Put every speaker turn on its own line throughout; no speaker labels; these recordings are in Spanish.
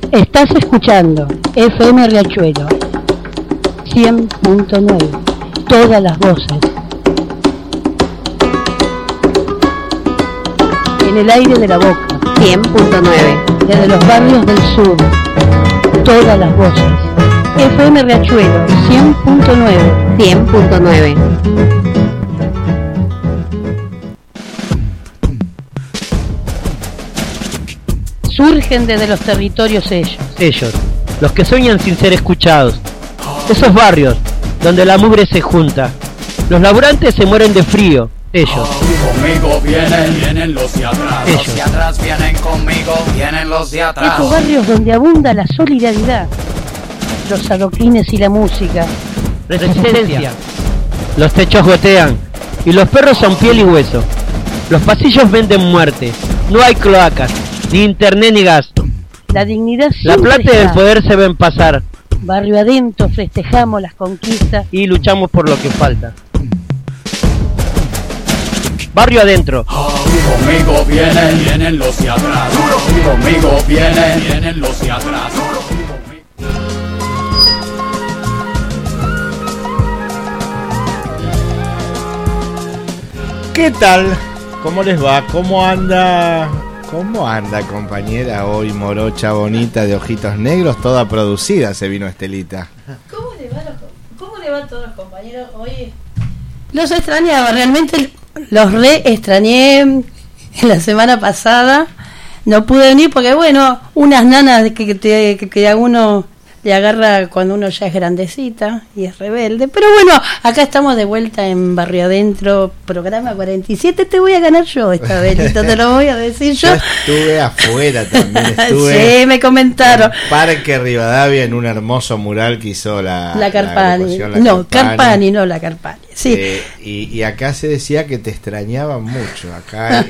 Estás escuchando FM Riachuelo 100.9, todas las voces. En el aire de la boca
100.9,
desde los barrios del sur, todas las voces. FM Riachuelo 100.9,
100.9.
Surgen desde los territorios
ellos, los que sueñan sin ser escuchados. Esos barrios donde la mugre se junta. Los laburantes se mueren de frío. Ellos.
Conmigo vienen los de atrás.
Ellos.
Los de atrás vienen conmigo, vienen los de atrás.
Esos barrios donde abunda la solidaridad, los adoquines y la música.
Resistencia. Los techos gotean y los perros son piel y hueso. Los pasillos venden muerte. No hay cloacas, ni internet ni gas.
La dignidad
La
siempre
plata y el
está.
poder se ven pasar.
Barrio adentro festejamos las conquistas.
Y luchamos por lo que falta. Barrio adentro.
Conmigo vienen los de atrás. Conmigo vienen los de atrás.
¿Qué tal? ¿Cómo les va? ¿Cómo anda? ¿Cómo anda, compañera? Hoy morocha bonita de ojitos negros, toda producida se vino Estelita.
¿Cómo le va a todos los compañeros hoy? Los extrañaba, realmente los extrañé la semana pasada. No pude venir porque, bueno, unas nanas que a uno le agarra cuando uno ya es grandecita y es rebelde. Pero bueno, acá estamos de vuelta en Barrio Adentro, programa 47. Te voy a ganar yo esta vez, te lo voy a decir yo.
Yo estuve afuera también, estuve
sí, me comentaron.
en Parque Rivadavia en un hermoso mural que hizo la
Carpani.
agrupación
Carpani, no la Carpani. Sí.
Y acá se decía que te extrañaban mucho. Acá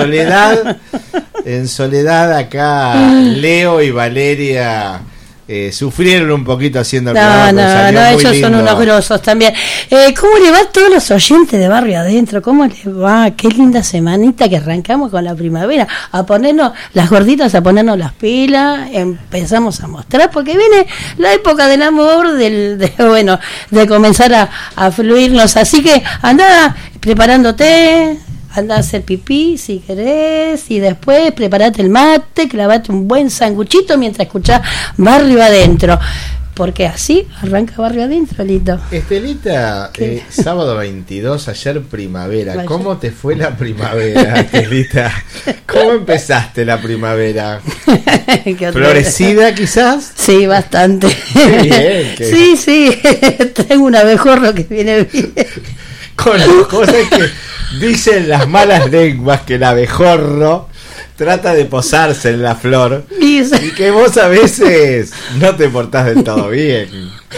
en soledad acá Leo y Valeria sufrieron un poquito haciendo el programa.
No, ellos
lindo.
son unos grosos también. ¿Cómo le va a todos los oyentes de Barrio Adentro? ¿Cómo les va? Qué linda semanita que arrancamos con la primavera. A ponernos, las gorditas, a ponernos las pilas, empezamos a mostrar, porque viene la época del amor, de comenzar a fluirnos. Así que andá preparándote, anda a hacer pipí si querés, y después preparate el mate, clavate un buen sanguchito mientras escuchás Barrio Adentro, porque así arranca Barrio Adentro, Lito.
Estelita, sábado 22, ayer primavera. ¿Cómo te fue la primavera, Estelita? ¿Cómo empezaste la primavera? ¿Florecida quizás?
Sí, bastante.
Qué bien,
Sí, tengo un abejorro que viene bien.
Con las cosas que dicen las malas lenguas, que el abejorro trata de posarse en la flor y que vos a veces no te portás del todo bien.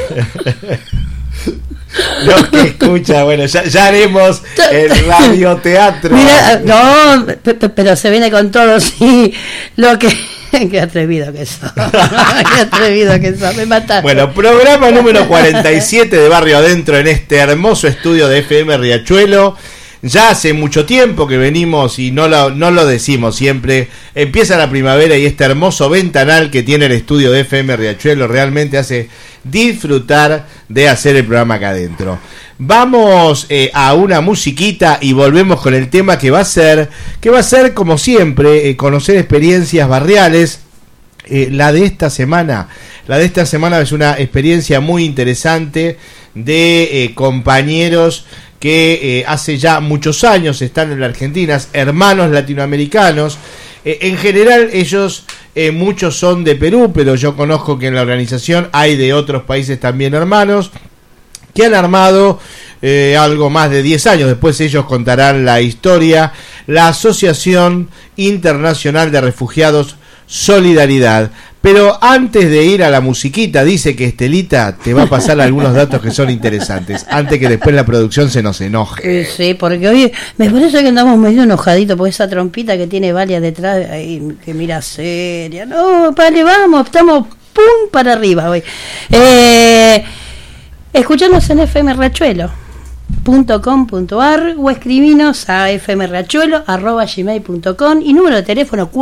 Los que escuchan, bueno, ya haremos el radioteatro.
Mira, no, pero se viene con todo, sí. Lo que... Qué atrevido que sos. Qué atrevido que sos. Me mataste.
Bueno, programa número 47 de Barrio Adentro en este hermoso estudio de FM Riachuelo. Ya hace mucho tiempo que venimos y no lo decimos siempre. Empieza la primavera y este hermoso ventanal que tiene el estudio de FM Riachuelo realmente hace disfrutar de hacer el programa acá adentro. Vamos a una musiquita y volvemos con el tema que va a ser como siempre, conocer experiencias barriales. La de esta semana es una experiencia muy interesante de compañeros que hace ya muchos años están en la Argentina, hermanos latinoamericanos. En general ellos, muchos son de Perú, pero yo conozco que en la organización hay de otros países también hermanos, que han armado algo más de 10 años, después ellos contarán la historia, la Asociación Internacional de Refugiados Solidaridad. Pero antes de ir a la musiquita, dice que Estelita te va a pasar algunos datos que son interesantes, antes que después la producción se nos enoje.
Sí, porque hoy me parece que andamos medio enojaditos por esa trompita que tiene Valia detrás, ahí, que mira seria. No, vale, vamos, estamos pum para arriba hoy. Escuchamos en FM Riachuelo. fmriachuelo.com.ar o escribinos a fmriachuelo@gmail.com y número de teléfono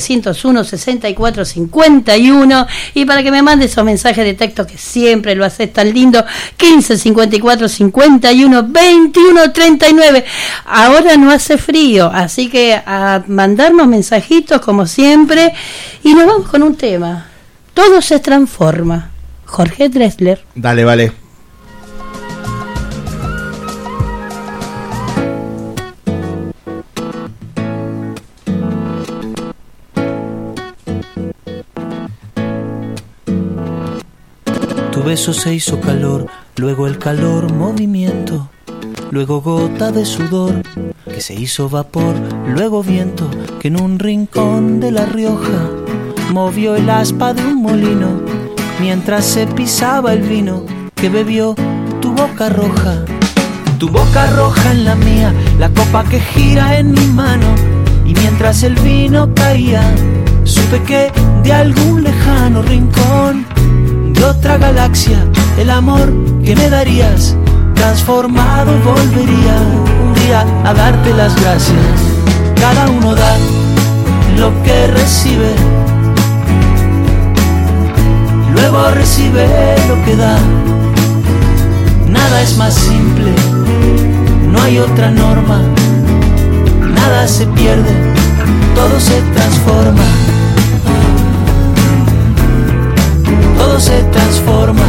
4301-6451, y para que me mandes esos mensajes de texto que siempre lo haces tan lindo, 15 54 51 21 39. Ahora no hace frío, así que a mandarnos mensajitos como siempre, y nos vamos con un tema. Todo se transforma. Jorge Drexler.
Dale, vale.
Tu beso se hizo calor, luego el calor movimiento, luego gota de sudor que se hizo vapor, luego viento que en un rincón de La Rioja movió el aspa de un molino mientras se pisaba el vino que bebió tu boca roja en la mía, la copa que gira en mi mano, y mientras el vino caía supe que de algún lejano rincón de otra galaxia el amor que me darías transformado volvería un día a darte las gracias. Cada uno da lo que recibe, luego recibe lo que da. Nada es más simple, no hay otra norma. Nada se pierde, todo se transforma. Todo se transforma.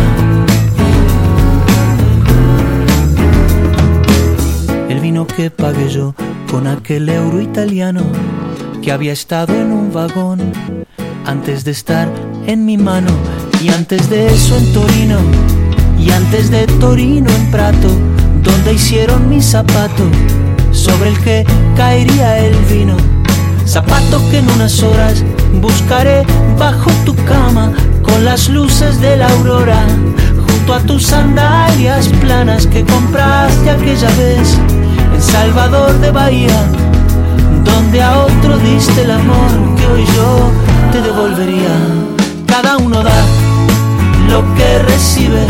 El vino que pagué yo con aquel euro italiano que había estado en un vagón antes de estar en mi mano, y antes de eso en Torino, y antes de Torino en Prato, donde hicieron mi zapato sobre el que caería el vino. Zapato que en unas horas buscaré bajo tu cama con las luces de la aurora, junto a tus sandalias planas que compraste aquella vez en Salvador de Bahía, donde a otro diste el amor que hoy yo te devolvería. Cada uno da lo que recibe,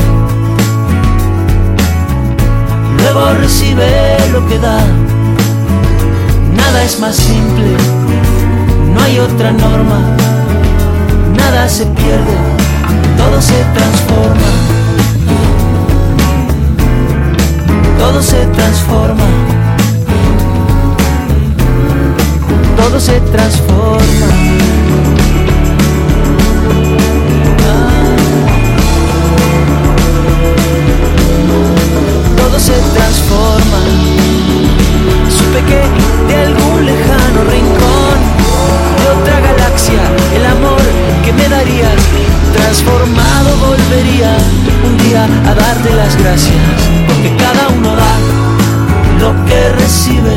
luego recibe lo que da. Nada es más simple, no hay otra norma. Nada se pierde, todo se transforma. Todo se transforma. Todo se transforma. Todo se transforma. Supe que de algún lejano rincón de otra galaxia el amor que me darías transformado volvería un día a darte las gracias, porque cada uno da lo que recibe,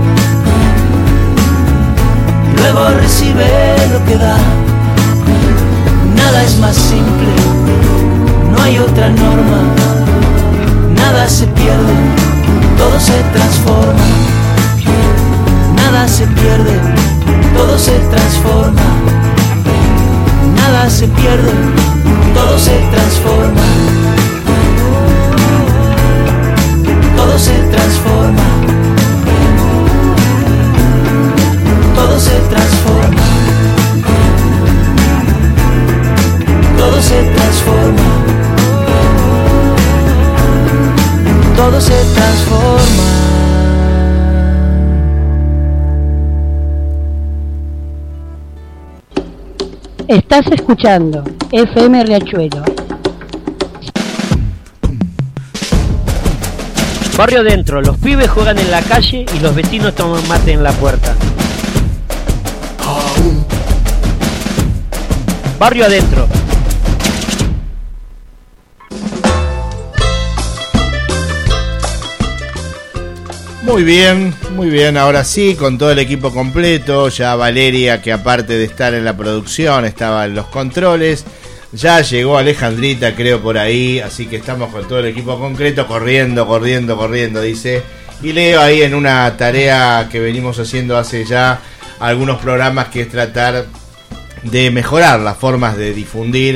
luego recibe lo que da. Nada es más simple, no hay otra norma. Nada se pierde, todo se transforma. Nada se pierde, todo se transforma. Nada se pierde, todo se transforma. Todo se transforma. Todo se transforma. Todo se transforma. Todo se transforma.
Estás escuchando FM Riachuelo.
Barrio adentro, los pibes juegan en la calle y los vecinos toman mate en la puerta. Barrio adentro.
Muy bien, ahora sí, con todo el equipo completo, ya Valeria, que aparte de estar en la producción, estaba en los controles, ya llegó Alejandrita, creo, por ahí, así que estamos con todo el equipo concreto, corriendo, dice, y Leo ahí en una tarea que venimos haciendo hace ya algunos programas, que es tratar de mejorar las formas de difundir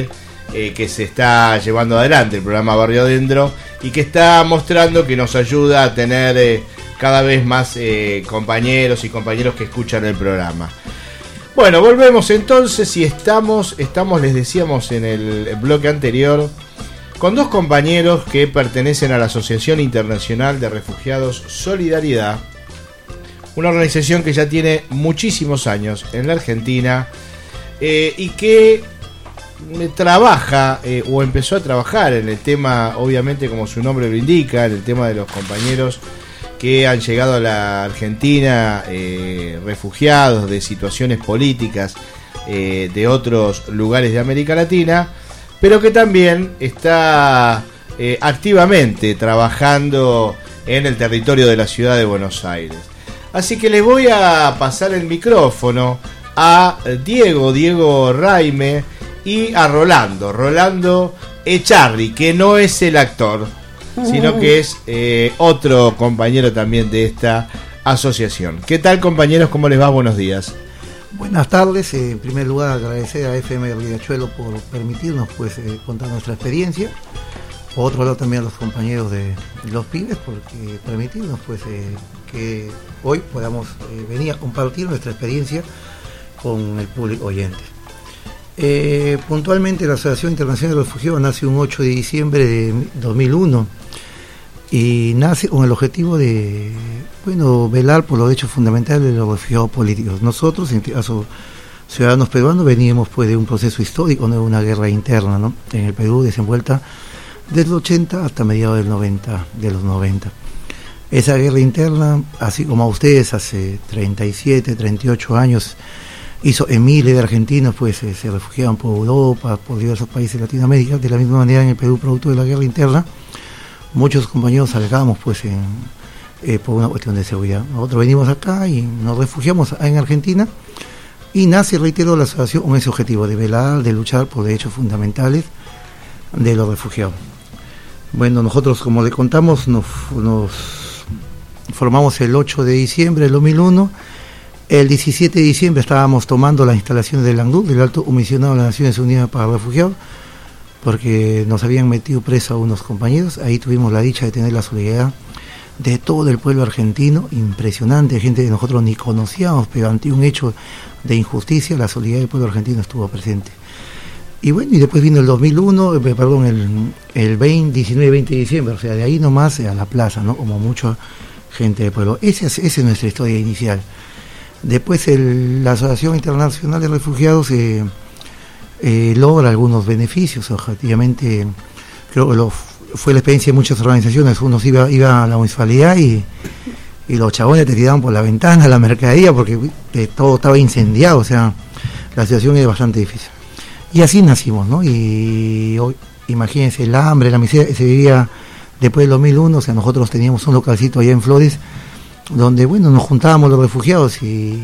que se está llevando adelante el programa Barrio Adentro y que está mostrando que nos ayuda a tener cada vez más compañeros y compañeros que escuchan el programa. Bueno, volvemos entonces y estamos, les decíamos en el bloque anterior, con dos compañeros que pertenecen a la Asociación Internacional de Refugiados Solidaridad, una organización que ya tiene muchísimos años en la Argentina y que trabaja o empezó a trabajar en el tema, obviamente como su nombre lo indica, en el tema de los compañeros que han llegado a la Argentina refugiados de situaciones políticas de otros lugares de América Latina, pero que también está activamente trabajando en el territorio de la ciudad de Buenos Aires. Así que les voy a pasar el micrófono a Diego Raime y a Rolando Echarri, que no es el actor, sino que es otro compañero también de esta asociación. ¿Qué tal, compañeros? ¿Cómo les va? Buenos días.
Buenas tardes. En primer lugar, agradecer a FM Riachuelo por permitirnos contar nuestra experiencia. Por otro lado, también a los compañeros de los pibes, porque permitirnos que hoy podamos venir a compartir nuestra experiencia con el público oyente. Puntualmente, la Asociación Internacional de Refugiados nace un 8 de diciembre de 2001 y nace con el objetivo de velar por los derechos fundamentales de los refugiados políticos. Nosotros, en este caso ciudadanos peruanos, veníamos de un proceso histórico, de una guerra interna, ¿no?, en el Perú, desenvuelta desde los 80 hasta mediados de los 90. Esa guerra interna, así como a ustedes hace 37, 38 años, hizo en miles de argentinos se refugiaban por Europa, por diversos países de Latinoamérica. De la misma manera, en el Perú, producto de la guerra interna, muchos compañeros salgamos por una cuestión de seguridad. Nosotros venimos acá y nos refugiamos en Argentina y nace, reitero, la asociación con ese objetivo de velar, de luchar por derechos fundamentales de los refugiados. Bueno, nosotros, como le contamos, nos formamos el 8 de diciembre del 2001. El 17 de diciembre estábamos tomando las instalaciones del ACNUR, del Alto Comisionado de las Naciones Unidas para Refugiados, porque nos habían metido preso a unos compañeros. Ahí tuvimos la dicha de tener la solidaridad de todo el pueblo argentino, impresionante, gente que nosotros ni conocíamos, pero ante un hecho de injusticia, la solidaridad del pueblo argentino estuvo presente. Y bueno, y después vino el 2001, el 19 y 20 de diciembre, o sea, de ahí nomás a la plaza, ¿no?, como mucha gente del pueblo. Esa es nuestra historia inicial. Después la Asociación Internacional de Refugiados logra algunos beneficios. Objetivamente, creo que fue la experiencia de muchas organizaciones. Uno iba a la municipalidad y los chabones te tiraban por la ventana la mercadería porque todo estaba incendiado. O sea, la situación es bastante difícil. Y así nacimos, ¿no? Y hoy, imagínense, el hambre, la miseria que se vivía después del 2001. O sea, nosotros teníamos un localcito allá en Flores donde, nos juntábamos los refugiados y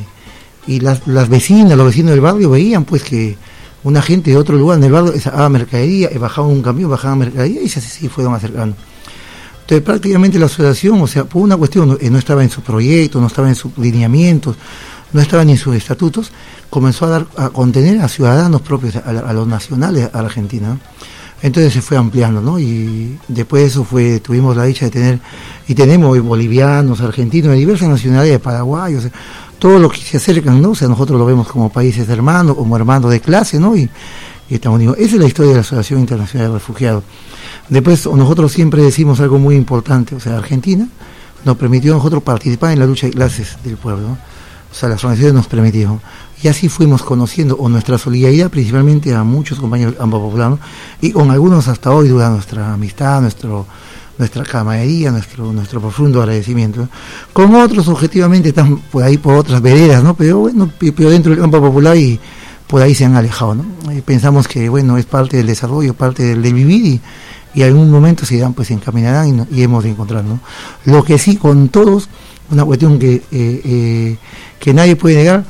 las vecinas, los vecinos del barrio veían que una gente de otro lugar en el barrio sacaba mercadería, bajaba un camión, bajaba mercadería y así fueron acercando. Entonces, prácticamente la asociación, o sea, por una cuestión, no estaba en su proyecto, no estaba en sus lineamientos, no estaba ni en sus estatutos, comenzó a contener a ciudadanos propios, a los nacionales, a la Argentina, ¿no? Entonces se fue ampliando, ¿no? Y después de eso tuvimos la dicha de tener, y tenemos bolivianos, argentinos, de diversas nacionalidades, paraguayos, todos los que se acercan, ¿no? O sea, nosotros lo vemos como países hermanos, como hermanos de clase, ¿no? Y estamos unidos. Esa es la historia de la Asociación Internacional de Refugiados. Después, nosotros siempre decimos algo muy importante, o sea, Argentina nos permitió a nosotros participar en la lucha de clases del pueblo, ¿no? O sea, las organizaciones nos permitieron. Y así fuimos conociendo nuestra solidaridad, principalmente a muchos compañeros ambopopulanos, y con algunos hasta hoy dura nuestra amistad, nuestra camaradería, nuestro profundo agradecimiento. Con otros, objetivamente, están por ahí por otras veredas, ¿no? Pero dentro del campo popular y por ahí se han alejado, ¿no? Y pensamos que, es parte del desarrollo, parte del vivir y algún momento se irán, se encaminarán y hemos de encontrar, ¿no? Lo que sí, con todos, una cuestión que nadie puede negar,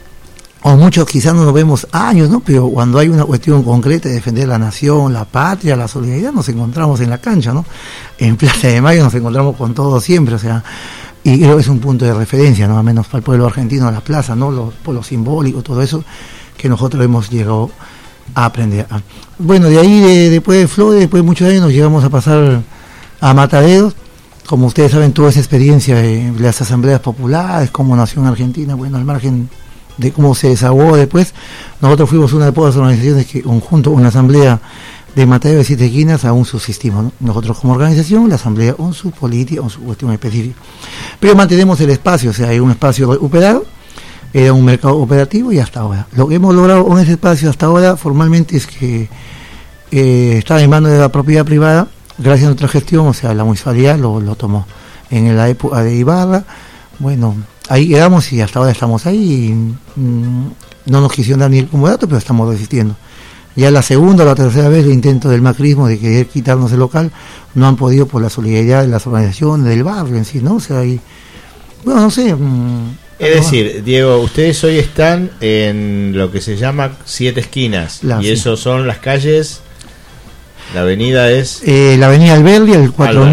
o muchos quizás no nos vemos años, ¿no? Pero cuando hay una cuestión concreta de defender la nación, la patria, la solidaridad, nos encontramos en la cancha, ¿no? En Plaza de Mayo nos encontramos con todos siempre, o sea, y creo que es un punto de referencia, ¿no? Al menos para el pueblo argentino, la plaza, ¿no? Por lo simbólico, todo eso, que nosotros hemos llegado a aprender. Bueno, de ahí, después de Flores, después de muchos años, nos llegamos a pasar a Mataderos. Como ustedes saben, toda esa experiencia de las asambleas populares, cómo nació en Argentina, bueno, al margen de cómo se desahogó después, nosotros fuimos una de pocas organizaciones que, junto a una asamblea de Mataderos de 7 esquinas, aún subsistimos, ¿no? Nosotros como organización, la asamblea con su política, con su cuestión específica. Pero mantenemos el espacio, o sea, hay un espacio recuperado, era un mercado operativo y hasta ahora. Lo que hemos logrado con ese espacio hasta ahora formalmente es que está en manos de la propiedad privada, gracias a nuestra gestión, o sea, la municipalidad lo tomó. En la época de Ibarra, bueno, ahí quedamos y hasta ahora estamos ahí y no nos quisieron dar ni como dato, pero estamos resistiendo. Ya la segunda o la tercera vez el intento del macrismo de querer quitarnos el local, no han podido por la solidaridad de las organizaciones, del barrio en sí, ¿no? O sea, ahí, bueno, no sé.
Es decir, Diego, ustedes hoy están en lo que se llama 7 esquinas, y
sí.
eso son las calles, la avenida es...
la avenida Alberdi, al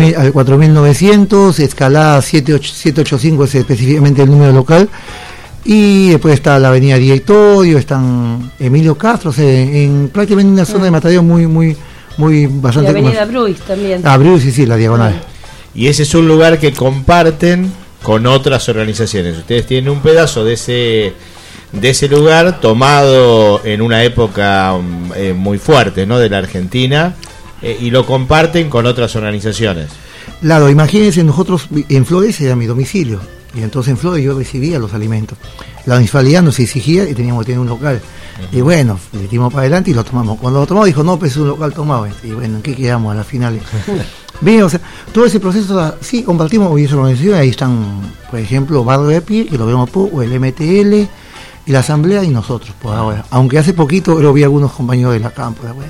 4900, escalada 785 es específicamente el número local, y después está la avenida Directorio, están Emilio Castro, o sea, en prácticamente una zona de Matadero muy bastante...
Y avenida Bruis también.
Bruis, sí, la diagonal.
Y ese es un lugar que comparten con otras organizaciones. Ustedes tienen un pedazo de ese lugar tomado en una época muy fuerte, ¿no?, de la Argentina, y lo comparten con otras organizaciones.
Claro, imagínense, nosotros en Flores era mi domicilio, y entonces en Flores yo recibía los alimentos. La municipalidad nos exigía y teníamos que tener un local. Y bueno, le dimos para adelante y lo tomamos. Cuando lo tomamos dijo, no, pues es un local tomado. Y bueno, ¿en qué quedamos a la final? Bien, o sea, todo ese proceso, sí, compartimos hoy esa organización. Ahí están, por ejemplo, Barrio de Pie, que lo vemos poco, el MTL, y la Asamblea y nosotros, por ahora. Aunque hace poquito lo vi a algunos compañeros de la campo. Bueno,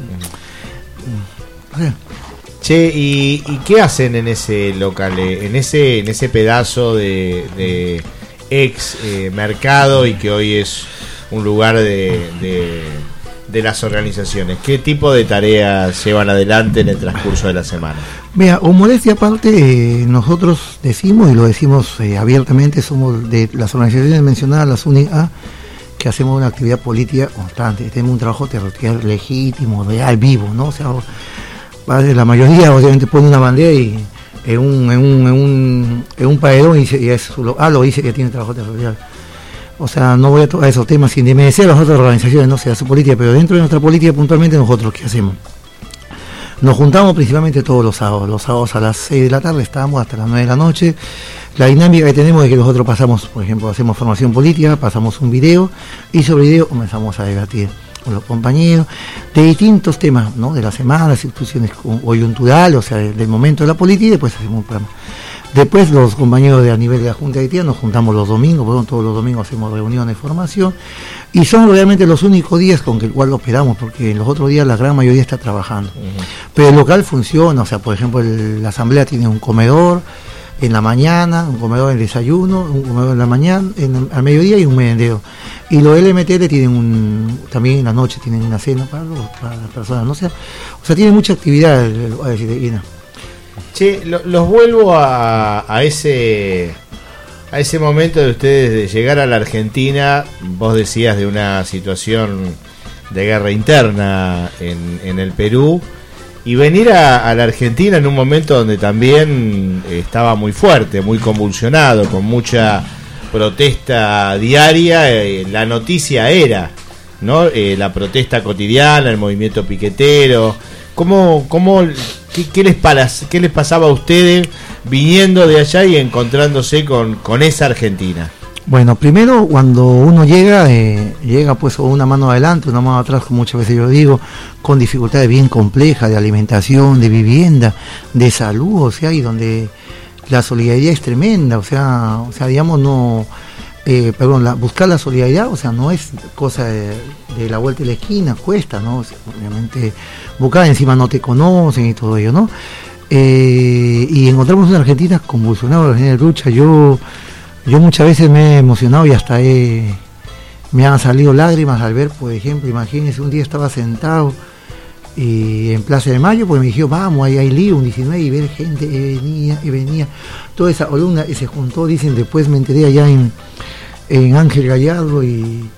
o sea,
Che, ¿y qué hacen en ese local, en ese pedazo de ex mercado y que hoy es un lugar de las organizaciones? ¿Qué tipo de tareas llevan adelante en el transcurso de la semana?
Mira, o modestia aparte, nosotros decimos, y lo decimos abiertamente, somos de las organizaciones mencionadas, las únicas que hacemos una actividad política constante, tenemos un trabajo territorial legítimo, real, vivo, ¿no? O sea, la mayoría obviamente pone una bandera y en un paredón y eso lo dice que tiene trabajo territorial. O sea, no voy a tocar esos temas sin desmerecer a las otras organizaciones, no sea su política, pero dentro de nuestra política puntualmente nosotros, ¿qué hacemos? Nos juntamos principalmente todos los sábados a las 6 de la tarde, estamos hasta las 9 de la noche. La dinámica que tenemos es que nosotros pasamos, por ejemplo, hacemos formación política, pasamos un video y sobre video comenzamos a debatir con los compañeros de distintos temas, ¿no?, de la semana, las instituciones coyunturales, o sea, del momento de la política, y después hacemos un programa. Después los compañeros a nivel de la Junta de Tía nos juntamos los domingos, bueno, todos los domingos hacemos reuniones de formación, y son realmente los únicos días con el cual lo operamos, porque en los otros días la gran mayoría está trabajando. Pero el local funciona, o sea, por ejemplo, la asamblea tiene un comedor en la mañana, un comedor en el desayuno, un comedor en la mañana, al mediodía y un merendero. Y los LMTL tienen también en la noche tienen una cena para las personas, ¿no? O sea, tiene mucha actividad a decir,
Che, los vuelvo a ese momento de ustedes de llegar a la Argentina. Vos decías de una situación de guerra interna en el Perú, y venir a la Argentina en un momento donde también estaba muy fuerte, muy convulsionado, con mucha protesta diaria. La noticia era, ¿no?, la protesta cotidiana, el movimiento piquetero. ¿Qué les pasaba a ustedes viniendo de allá y encontrándose con esa Argentina?
Bueno, primero cuando uno llega pues una mano adelante, una mano atrás, como muchas veces yo digo, con dificultades bien complejas de alimentación, de vivienda, de salud, o sea, y donde la solidaridad es tremenda, o sea, digamos, no, buscar la solidaridad, o sea, no es cosa de la vuelta de la esquina, cuesta, ¿no? O sea, obviamente, buscar encima no te conocen y todo ello, ¿no? Y encontramos una Argentina convulsionada, en lucha. Yo muchas veces me he emocionado y hasta me han salido lágrimas al ver, por ejemplo, imagínense, un día estaba sentado y en Plaza de Mayo, pues me dijeron, vamos, ahí hay lío, un 19, y ver gente venía, toda esa columna se juntó, dicen, después me enteré allá en Ángel Gallardo y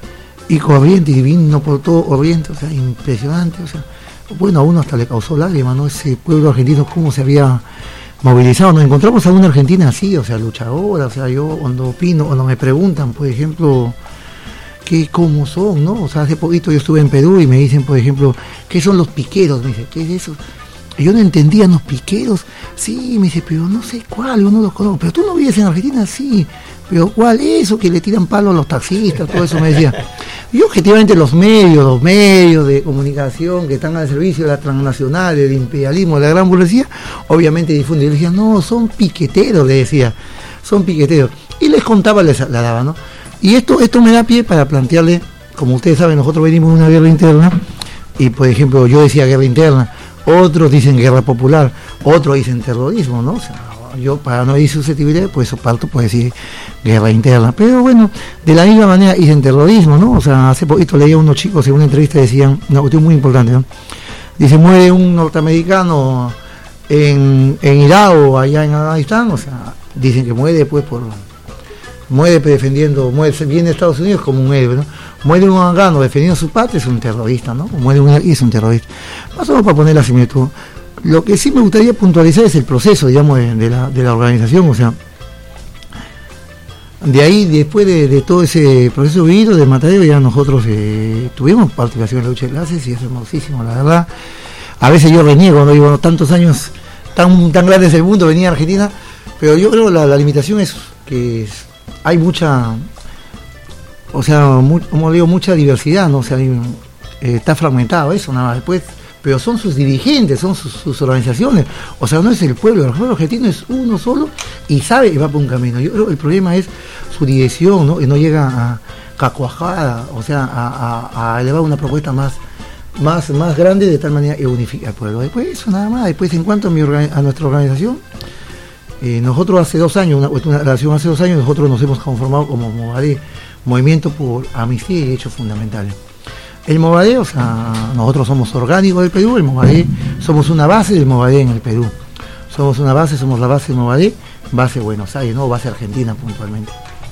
y Corrientes, y vino por todo Oriente, o sea, impresionante, o sea, bueno, a uno hasta le causó lágrimas, ¿no? Ese pueblo argentino, cómo se había movilizado. Nos encontramos a una Argentina así, o sea, luchadora, o sea, yo cuando opino, cuando me preguntan, por ejemplo, cómo son, ¿no? O sea, hace poquito yo estuve en Perú y me dicen, por ejemplo, ¿qué son los piqueros? Me dice, ¿qué es eso? Y yo no entendía, los piqueros, sí, me dice, pero no sé cuál, yo no los conozco, pero tú no vives en Argentina, sí, pero ¿cuál es eso que le tiran palo a los taxistas? Todo eso me decía. Y objetivamente los medios de comunicación que están al servicio de la transnacional, del imperialismo, de la gran burguesía, obviamente difunden. Y le decía, no, son piqueteros, le decía, son piqueteros. Y les contaba, la daba, ¿no? Y esto me da pie para plantearle, como ustedes saben, nosotros venimos de una guerra interna, y por ejemplo, yo decía guerra interna, otros dicen guerra popular, otros dicen terrorismo, ¿no? O sea, yo, para no ir susceptibilidad, pues parto por decir guerra interna. Pero bueno, de la misma manera dicen terrorismo, ¿no? O sea, hace poquito leía unos chicos en una entrevista, decían una cuestión muy importante, ¿no? Dice, muere un norteamericano en Irak o allá en Afganistán, o sea, dicen que muere después muere viene de Estados Unidos como un héroe, ¿no? Muere un afgano defendiendo su patria, es un terrorista, ¿no? O muere un iraquí, es un terrorista. Más o menos para poner la similitud. Lo que sí me gustaría puntualizar es el proceso, digamos, de la organización, o sea, de ahí, después de todo ese proceso vivido de Matadero, ya nosotros tuvimos participación en la lucha de clases y es hermosísimo, la verdad. A veces yo reniego, no digo, tantos años tan grandes del mundo, venía a Argentina, pero yo creo que la limitación es que hay mucha, o sea, como digo, mucha diversidad, ¿no? O sea, está fragmentado eso, nada más. Después, pero son sus dirigentes, son sus organizaciones, o sea, no es el pueblo argentino, es uno solo y sabe que va por un camino. Yo creo que el problema es su dirección, ¿no? Y no llega a cuajar, o sea, a elevar una propuesta más grande, de tal manera que unifica al pueblo. Después eso nada más. Después, en cuanto a nuestra organización, nosotros hace 2 años, una relación hace 2 años, nosotros nos hemos conformado como Movadé, Movimiento por Amnistía y Derechos Fundamentales. El Movadé, o sea, nosotros somos orgánicos del Perú, el Movadé, somos una base del Movadé en el Perú. Somos la base del Movadé, base Buenos Aires, no base Argentina puntualmente.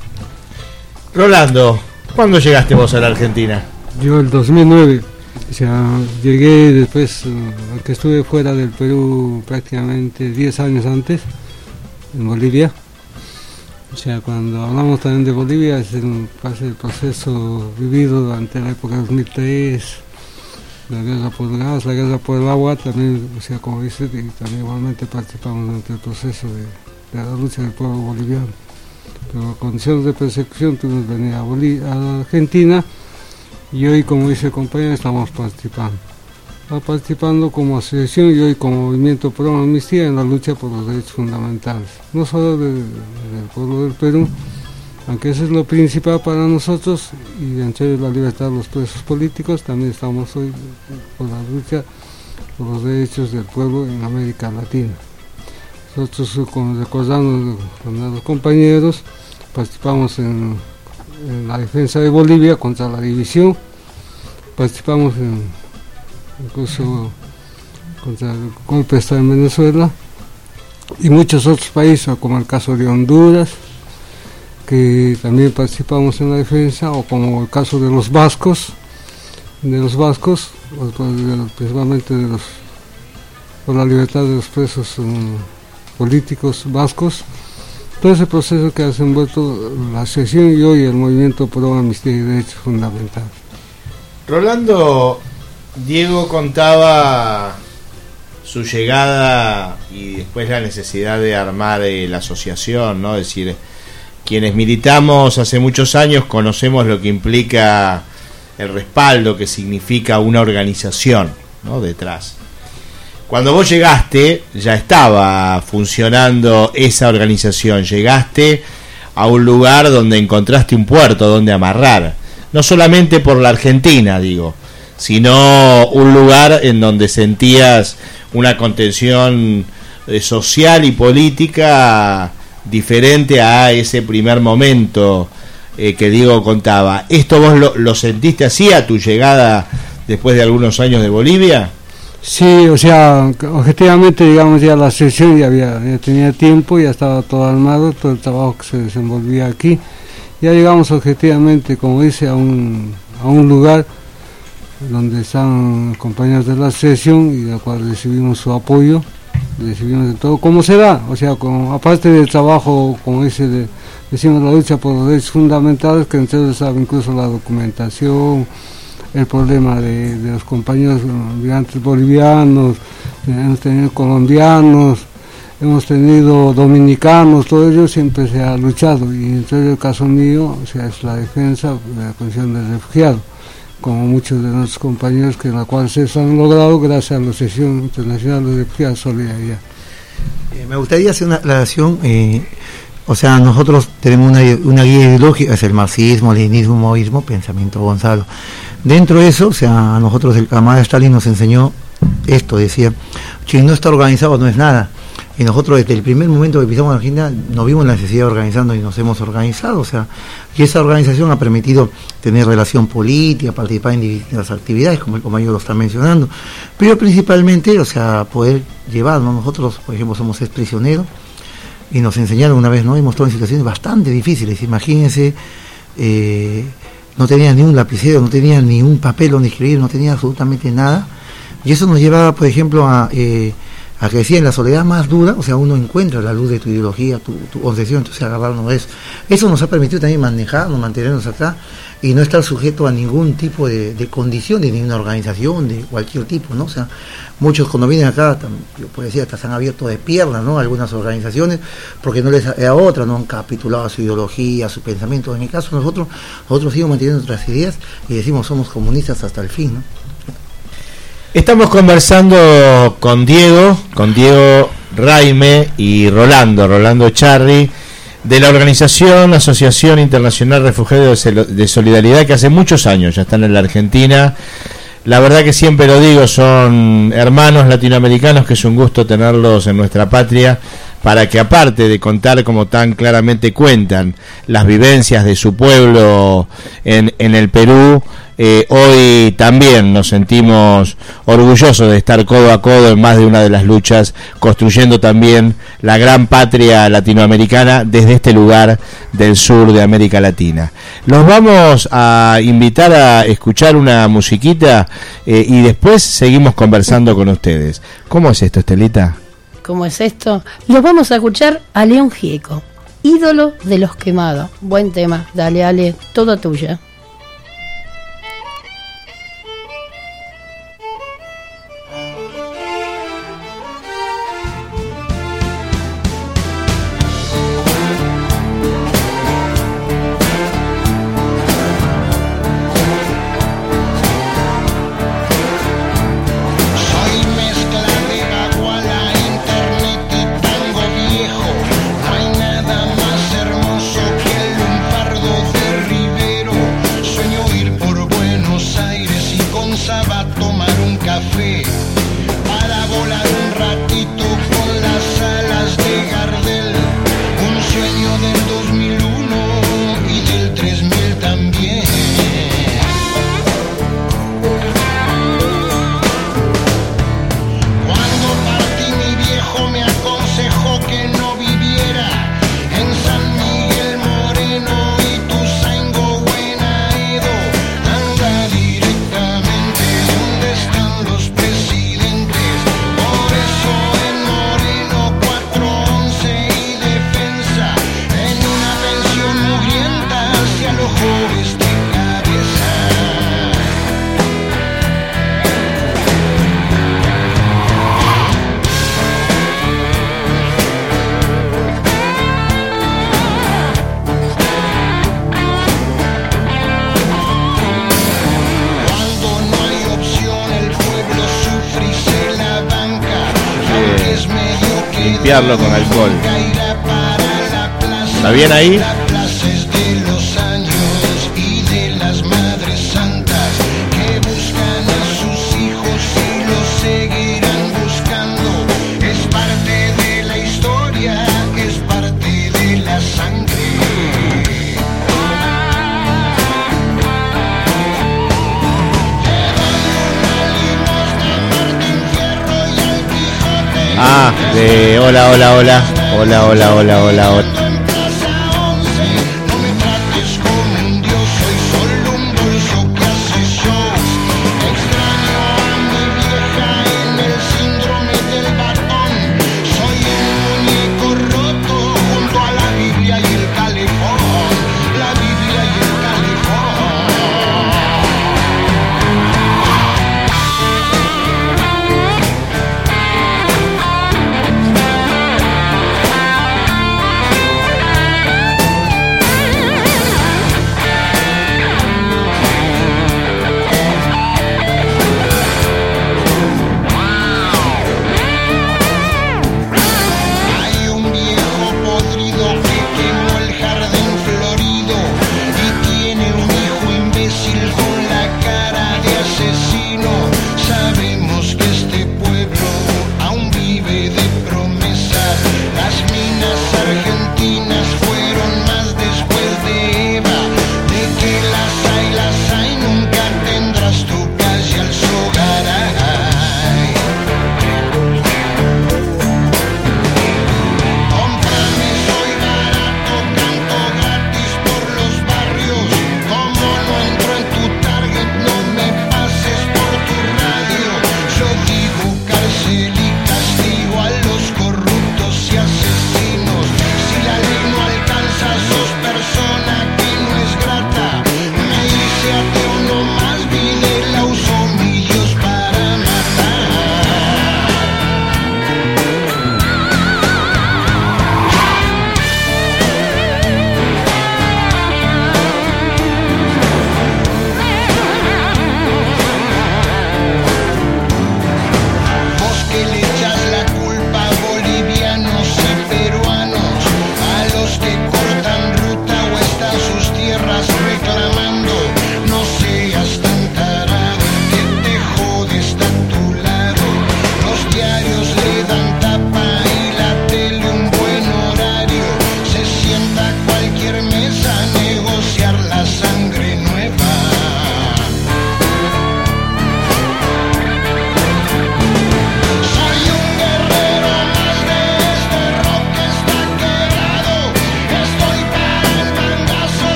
Rolando, ¿cuándo llegaste vos a la Argentina?
Yo el 2009, o sea, llegué después, que estuve fuera del Perú prácticamente 10 años antes, en Bolivia. O sea, cuando hablamos también de Bolivia, es el proceso vivido durante la época de 2003, la guerra por el gas, la guerra por el agua, también, o sea, como dice, también igualmente participamos durante el proceso de la lucha del pueblo boliviano. Pero en condiciones de persecución tuvimos que venir a la Argentina, y hoy, como dice el compañero, estamos participando como asociación y hoy como Movimiento Pro Amnistía en la lucha por los derechos fundamentales, no solo del pueblo del Perú, aunque eso es lo principal para nosotros, y dentro de la libertad de los presos políticos, también estamos hoy por la lucha por los derechos del pueblo en América Latina. Nosotros, como recordando con los compañeros, participamos en la defensa de Bolivia contra la división, participamos incluso contra el golpe de Estado en Venezuela y muchos otros países, como el caso de Honduras, que también participamos en la defensa, o como el caso de los vascos, principalmente por la libertad de los presos políticos vascos. Todo ese proceso que ha envuelto la asociación y hoy el Movimiento Pro Amnistía y Derechos Fundamentales.
Rolando, Diego contaba su llegada y después la necesidad de armar la asociación, ¿no? Es decir, quienes militamos hace muchos años conocemos lo que implica el respaldo, que significa una organización, ¿no? Detrás. Cuando vos llegaste, ya estaba funcionando esa organización. Llegaste a un lugar donde encontraste un puerto donde amarrar, no solamente por la Argentina, digo, sino un lugar en donde sentías una contención social y política diferente a ese primer momento que Diego contaba. ¿Esto vos lo sentiste así a tu llegada después de algunos años de Bolivia?
Sí, o sea, objetivamente, digamos, ya la asociación ya tenía tiempo, ya estaba todo armado, todo el trabajo que se desenvolvía aquí. Ya llegamos objetivamente, como dice, a un a un lugar donde están compañeros de la sesión y del cual recibimos su apoyo, recibimos de todo, como se da, o sea, aparte del trabajo, como decimos, la lucha por los derechos fundamentales, que nosotros saben incluso la documentación, el problema de los compañeros migrantes bolivianos, hemos tenido colombianos, hemos tenido dominicanos, todo ello siempre se ha luchado, y entonces el caso mío, o sea, es la defensa de la condición de refugiado, como muchos de nuestros compañeros que en la cual se han logrado gracias a la Asociación Internacional de Refugiados Solidaridad.
Me gustaría hacer una aclaración, o sea, nosotros tenemos una guía ideológica, es el marxismo, leninismo, maoísmo, pensamiento Gonzalo. Dentro de eso, o sea, a nosotros el camarada Stalin nos enseñó esto, decía, si no está organizado no es nada. Y nosotros desde el primer momento que pisamos Argentina nos vimos la necesidad de organizarnos y nos hemos organizado, o sea, y esa organización ha permitido tener relación política, participar en distintas actividades, como el compañero lo está mencionando, pero principalmente, o sea, poder llevarnos. Nosotros, por ejemplo, somos exprisioneros y nos enseñaron una vez, ¿no? Hemos estado en situaciones bastante difíciles, imagínense, no tenía ni un lapicero, no tenía ni un papel donde escribir, no tenía absolutamente nada, y eso nos llevaba, por ejemplo, a que decía, en la soledad más dura, o sea, uno encuentra la luz de tu ideología, tu obsesión, entonces agarrarnos de eso. Eso nos ha permitido también manejarnos, mantenernos acá y no estar sujeto a ningún tipo de condición, de ninguna organización, de cualquier tipo, ¿no? O sea, muchos cuando vienen acá, yo puedo decir, hasta se han abierto de piernas, ¿no? Algunas organizaciones, porque no les a otra, no han capitulado a su ideología, a su pensamiento. En mi caso, nosotros seguimos manteniendo nuestras ideas y decimos, somos comunistas hasta el fin, ¿no?
Estamos conversando con Diego Raime y Rolando Charri, de la organización Asociación Internacional Refugiados de Solidaridad, que hace muchos años ya están en la Argentina. La verdad que siempre lo digo, son hermanos latinoamericanos que es un gusto tenerlos en nuestra patria, para que aparte de contar como tan claramente cuentan las vivencias de su pueblo en el Perú, hoy también nos sentimos orgullosos de estar codo a codo en más de una de las luchas, construyendo también la gran patria latinoamericana desde este lugar del sur de América Latina. Los vamos a invitar a escuchar una musiquita y después seguimos conversando con ustedes. ¿Cómo es esto, Estelita?
¿Cómo es esto? Los vamos a escuchar a León Gieco, ídolo de los quemados. Buen tema, dale Ale, toda tuya.
Limpiarlo con alcohol. ¿Está bien ahí? Ah, de hola.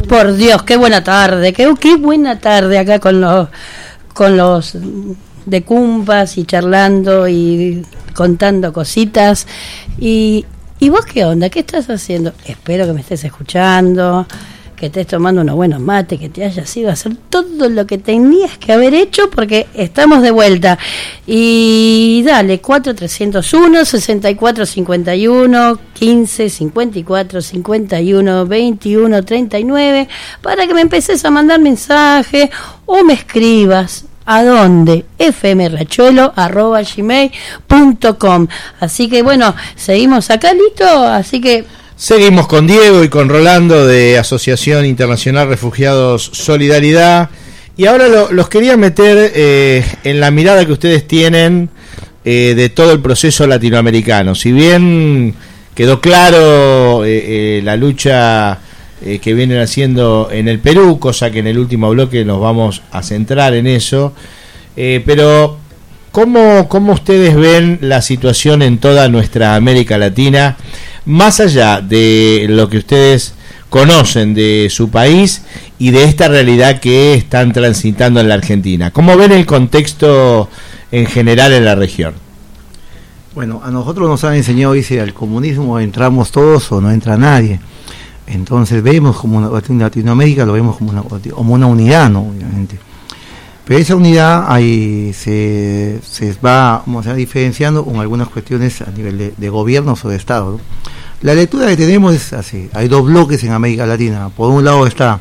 Por Dios, qué buena tarde, qué buena tarde acá con los de Cumpas y charlando y contando cositas. ¿Y vos qué onda? ¿Qué estás haciendo? Espero que me estés escuchando, que estés tomando unos buenos mates, que te hayas ido a hacer todo lo que tenías que haber hecho, porque estamos de vuelta. Y dale, 4301-6451, 15-54-51-21-39, para que me empeces a mandar mensajes o me escribas. ¿A dónde? fmriachuelo@gmail.com. Así que bueno, seguimos acá, Lito, así que...
Seguimos con Diego y con Rolando de Asociación Internacional Refugiados Solidaridad. Y ahora los quería meter en la mirada que ustedes tienen de todo el proceso latinoamericano. Si bien quedó claro la lucha que vienen haciendo en el Perú, cosa que en el último bloque nos vamos a centrar en eso, pero ¿cómo ustedes ven la situación en toda nuestra América Latina, más allá de lo que ustedes conocen de su país y de esta realidad que están transitando en la Argentina? ¿Cómo ven el contexto en general en la región?
Bueno, a nosotros nos han enseñado, dice, al comunismo entramos todos o no entra nadie. Entonces vemos como en Latinoamérica lo vemos como una unidad, ¿no? Obviamente. Pero esa unidad ahí se va, vamos a diferenciando con algunas cuestiones a nivel de gobiernos o de Estado, ¿no? La lectura que tenemos es así: hay dos bloques en América Latina. Por un lado está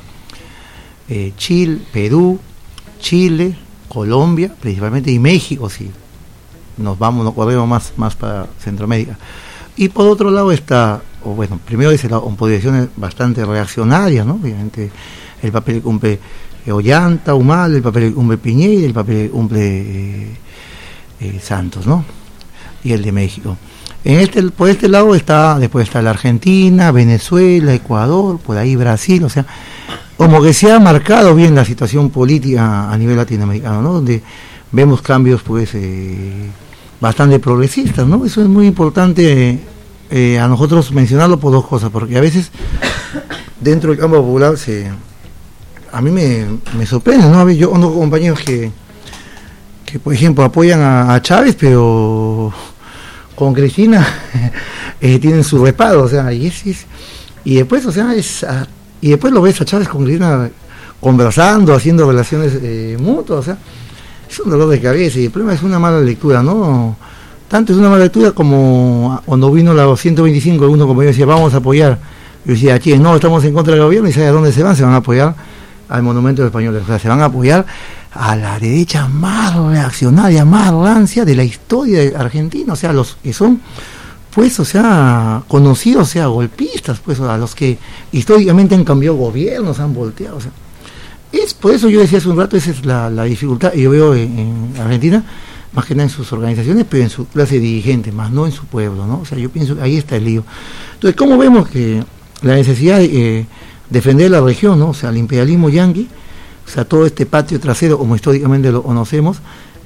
Chile, Perú, Chile, Colombia, principalmente, y México, sí. Nos corremos más para Centroamérica. Y por otro lado está, primero dice la oposición bastante reaccionaria, ¿no? Obviamente el papel que cumple Ollanta, Humala, el papel que cumple Piñera, el papel que cumple Santos, ¿no? Y el de México. Por este lado después está la Argentina, Venezuela, Ecuador, por ahí Brasil, o sea, como que se ha marcado bien la situación política a nivel latinoamericano, ¿no? Donde vemos cambios bastante progresistas, ¿no? Eso es muy importante a nosotros mencionarlo por dos cosas, porque a veces dentro del campo popular a mí me sorprende, ¿no? A ver, yo conozco compañeros que por ejemplo apoyan a Chávez, pero con Cristina tienen su respaldo, o sea, y después, o sea, y después lo ves a Chávez con Cristina conversando, haciendo relaciones mutuas, o sea, es un dolor de cabeza. Y el problema es una mala lectura, ¿no? Tanto es una mala lectura como cuando vino la 225, algunos compañeros decían, vamos a apoyar. Yo decía, aquí no, estamos en contra del gobierno, y ¿sabe a dónde se van? Se van a apoyar al monumento de los españoles, o sea, se van a apoyar a la derecha más reaccionaria, más rancia de la historia de Argentina, o sea, los que son, pues, o sea, conocidos, o sea, golpistas, pues, a los que históricamente han cambiado gobiernos, han volteado, o sea. Por eso yo decía hace un rato, esa es la dificultad, y yo veo en Argentina, más que nada en sus organizaciones, pero en su clase dirigente, más no en su pueblo, ¿no? O sea, yo pienso que ahí está el lío. Entonces, ¿cómo vemos que la necesidad de defender la región, ¿no? O sea, el imperialismo yanqui, o sea, todo este patio trasero, como históricamente lo conocemos,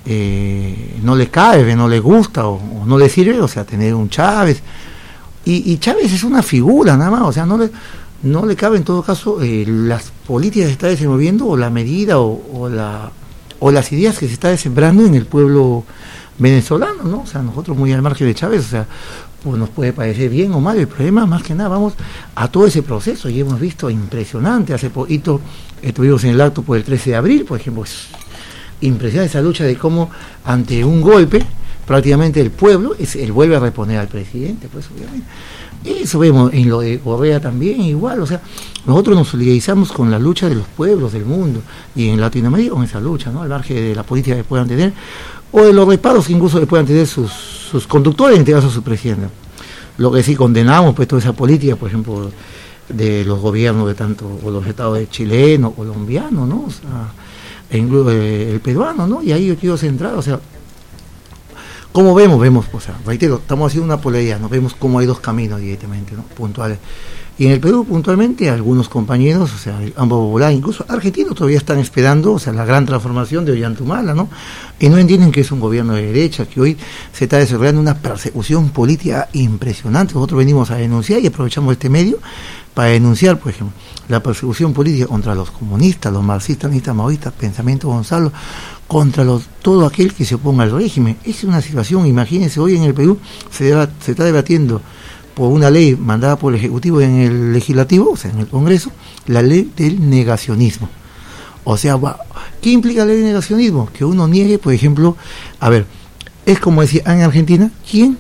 no le cabe, no le gusta o no le sirve, o sea, tener un Chávez. Y Chávez es una figura, nada más, o sea, no le cabe en todo caso las políticas que se está desenvolviendo, o la medida o las ideas que se está sembrando en el pueblo venezolano, ¿no? O sea, nosotros muy al margen de Chávez, o sea, pues nos puede parecer bien o mal, el problema más que nada vamos a todo ese proceso, y hemos visto impresionante, hace poquito estuvimos en el acto por el 13 de abril, por ejemplo, es impresionante esa lucha de cómo ante un golpe prácticamente el pueblo él vuelve a reponer al presidente, pues obviamente. Eso vemos en lo de Correa también, igual, o sea, nosotros nos solidarizamos con la lucha de los pueblos del mundo, y en Latinoamérica con esa lucha, ¿no? Al margen de la política que puedan tener, o de los reparos que incluso que puedan tener sus conductores, en este caso su presidente. Lo que sí condenamos, pues, toda esa política, por ejemplo, de los gobiernos de tanto, o los estados de chileno, colombiano, ¿no? O sea, e incluso el peruano, ¿no? Y ahí yo quiero centrar, o sea, ¿cómo vemos? O sea, reitero, estamos haciendo una polaridad, ¿no? Vemos cómo hay dos caminos directamente, ¿no? Puntuales. Y en el Perú, puntualmente, algunos compañeros, o sea, ambos populares, incluso argentinos, todavía están esperando, o sea, la gran transformación de Ollantumala, ¿no? Y no entienden que es un gobierno de derecha, que hoy se está desarrollando una persecución política impresionante. Nosotros venimos a denunciar y aprovechamos este medio para denunciar, por ejemplo, la persecución política contra los comunistas, los marxistas, maoístas, Pensamiento Gonzalo, contra todo aquel que se oponga al régimen. Es una situación, imagínense, hoy en el Perú se está debatiendo por una ley mandada por el Ejecutivo en el Legislativo, o sea, en el Congreso, la ley del negacionismo. O sea, ¿qué implica la ley del negacionismo? Que uno niegue, por ejemplo, a ver, es como decía en Argentina, ¿quién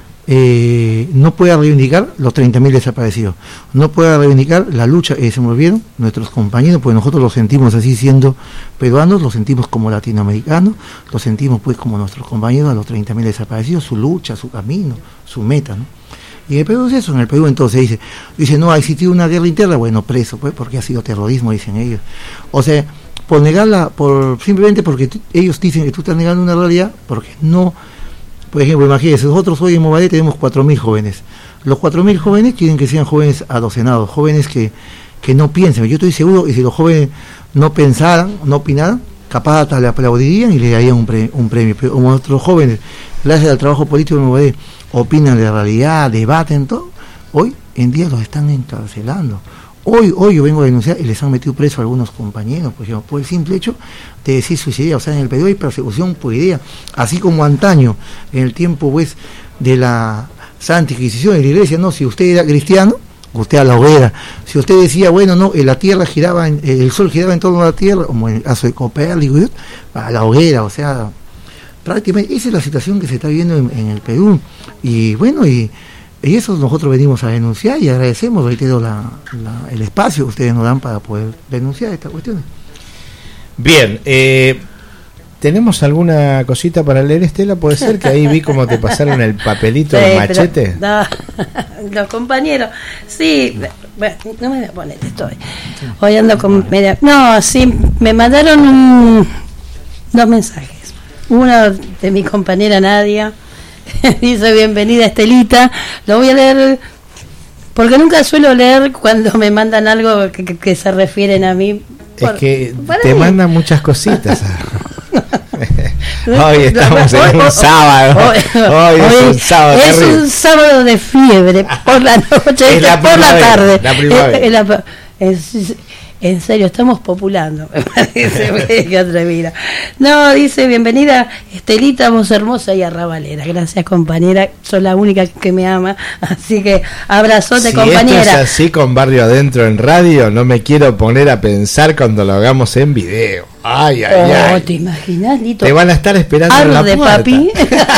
no puede reivindicar los 30.000 desaparecidos? No puede reivindicar la lucha que se movieron nuestros compañeros, porque nosotros los sentimos así siendo peruanos, los sentimos como latinoamericanos, los sentimos pues como nuestros compañeros a los 30.000 desaparecidos, su lucha, su camino, su meta, ¿no? Y en el Perú es eso, en el Perú entonces dice no, ha existido una guerra interna, bueno, preso, pues, porque ha sido terrorismo, dicen ellos. O sea, por negarla, simplemente porque ellos dicen que tú estás negando una realidad, porque no, por ejemplo, imagínense, nosotros hoy en Movadé tenemos 4.000 jóvenes. Los 4.000 jóvenes quieren que sean jóvenes adocenados, jóvenes que no piensen. Yo estoy seguro que si los jóvenes no pensaran, no opinaran, capaz hasta le aplaudirían y le darían un premio. Pero como nuestros jóvenes, gracias al trabajo político de Movadé, opinan de la realidad, debaten todo, hoy en día los están encarcelando. Hoy yo vengo a denunciar y les han metido preso a algunos compañeros, por ejemplo, por el simple hecho de decir sus ideas. O sea, en el Perú hay persecución por idea, así como antaño, en el tiempo pues de la Santa Inquisición y la Iglesia, no, si usted era cristiano, usted a la hoguera. Si usted decía, bueno, no, la tierra giraba, el sol giraba en torno a la tierra, como en el caso de Copérnico, a la hoguera, o sea, prácticamente esa es la situación que se está viviendo en el Perú. Y bueno, y eso nosotros venimos a denunciar y agradecemos, reitero, el espacio que ustedes nos dan para poder denunciar estas cuestiones.
Bien, ¿tenemos alguna cosita para leer, Estela? ¿Puede ser que ahí vi como te pasaron el papelito de machete?
No, los compañeros, sí, bueno, no me voy a poner esto hoy ando con media... No, sí, me mandaron 2 mensajes. Uno de mi compañera Nadia dice bienvenida Estelita, lo voy a leer porque nunca suelo leer cuando me mandan algo que se refieren a mí.
Es que te mandan muchas cositas. Hoy estamos en un sábado. Hoy es un sábado.
Es terrible. Un sábado de fiebre por la noche, por la tarde.
La primavera.
En serio, estamos populando, me parece, que atrevida. No, dice, bienvenida Estelita, voz hermosa y arrabalera. Gracias, compañera, sos la única que me ama, así que abrazote,
si
compañera.
Esto es así con Barrio Adentro en radio, no me quiero poner a pensar cuando lo hagamos en video. Ay, ay.
¿Te imaginas, Lito?
Te van a estar esperando en la
de
puerta.
Papi.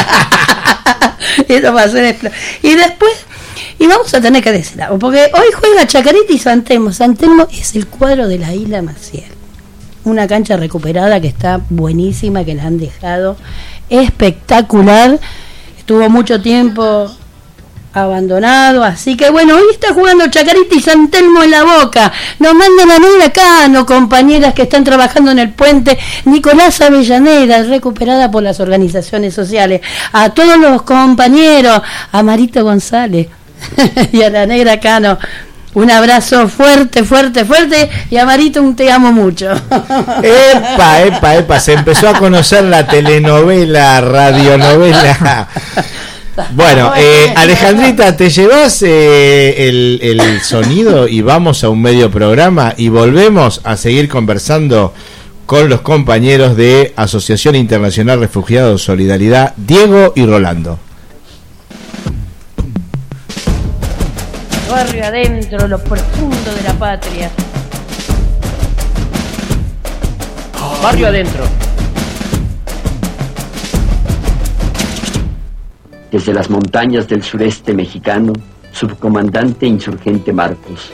Eso va a ser y después y vamos a tener que decir algo, porque hoy juega Chacarita y San Telmo. San Telmo es el cuadro de la Isla Maciel, una cancha recuperada que está buenísima, que la han dejado espectacular, estuvo mucho tiempo abandonado, así que bueno, hoy está jugando Chacarita y San Telmo en La Boca. Nos mandan a Negra Cano, compañeras que están trabajando en el puente Nicolás Avellaneda, recuperada por las organizaciones sociales, a todos los compañeros, a Marito González y a la Negra Cano, un abrazo fuerte, fuerte, fuerte, y a Marito un te amo mucho.
Epa, se empezó a conocer la telenovela, radionovela. Bueno, Alejandrita, ¿te llevas el sonido y vamos a un medio programa y volvemos a seguir conversando con los compañeros de Asociación Internacional Refugiados Solidaridad, Diego y Rolando?
Barrio adentro, lo profundo de la patria.
Barrio adentro.
Desde las montañas del sureste mexicano, subcomandante insurgente Marcos.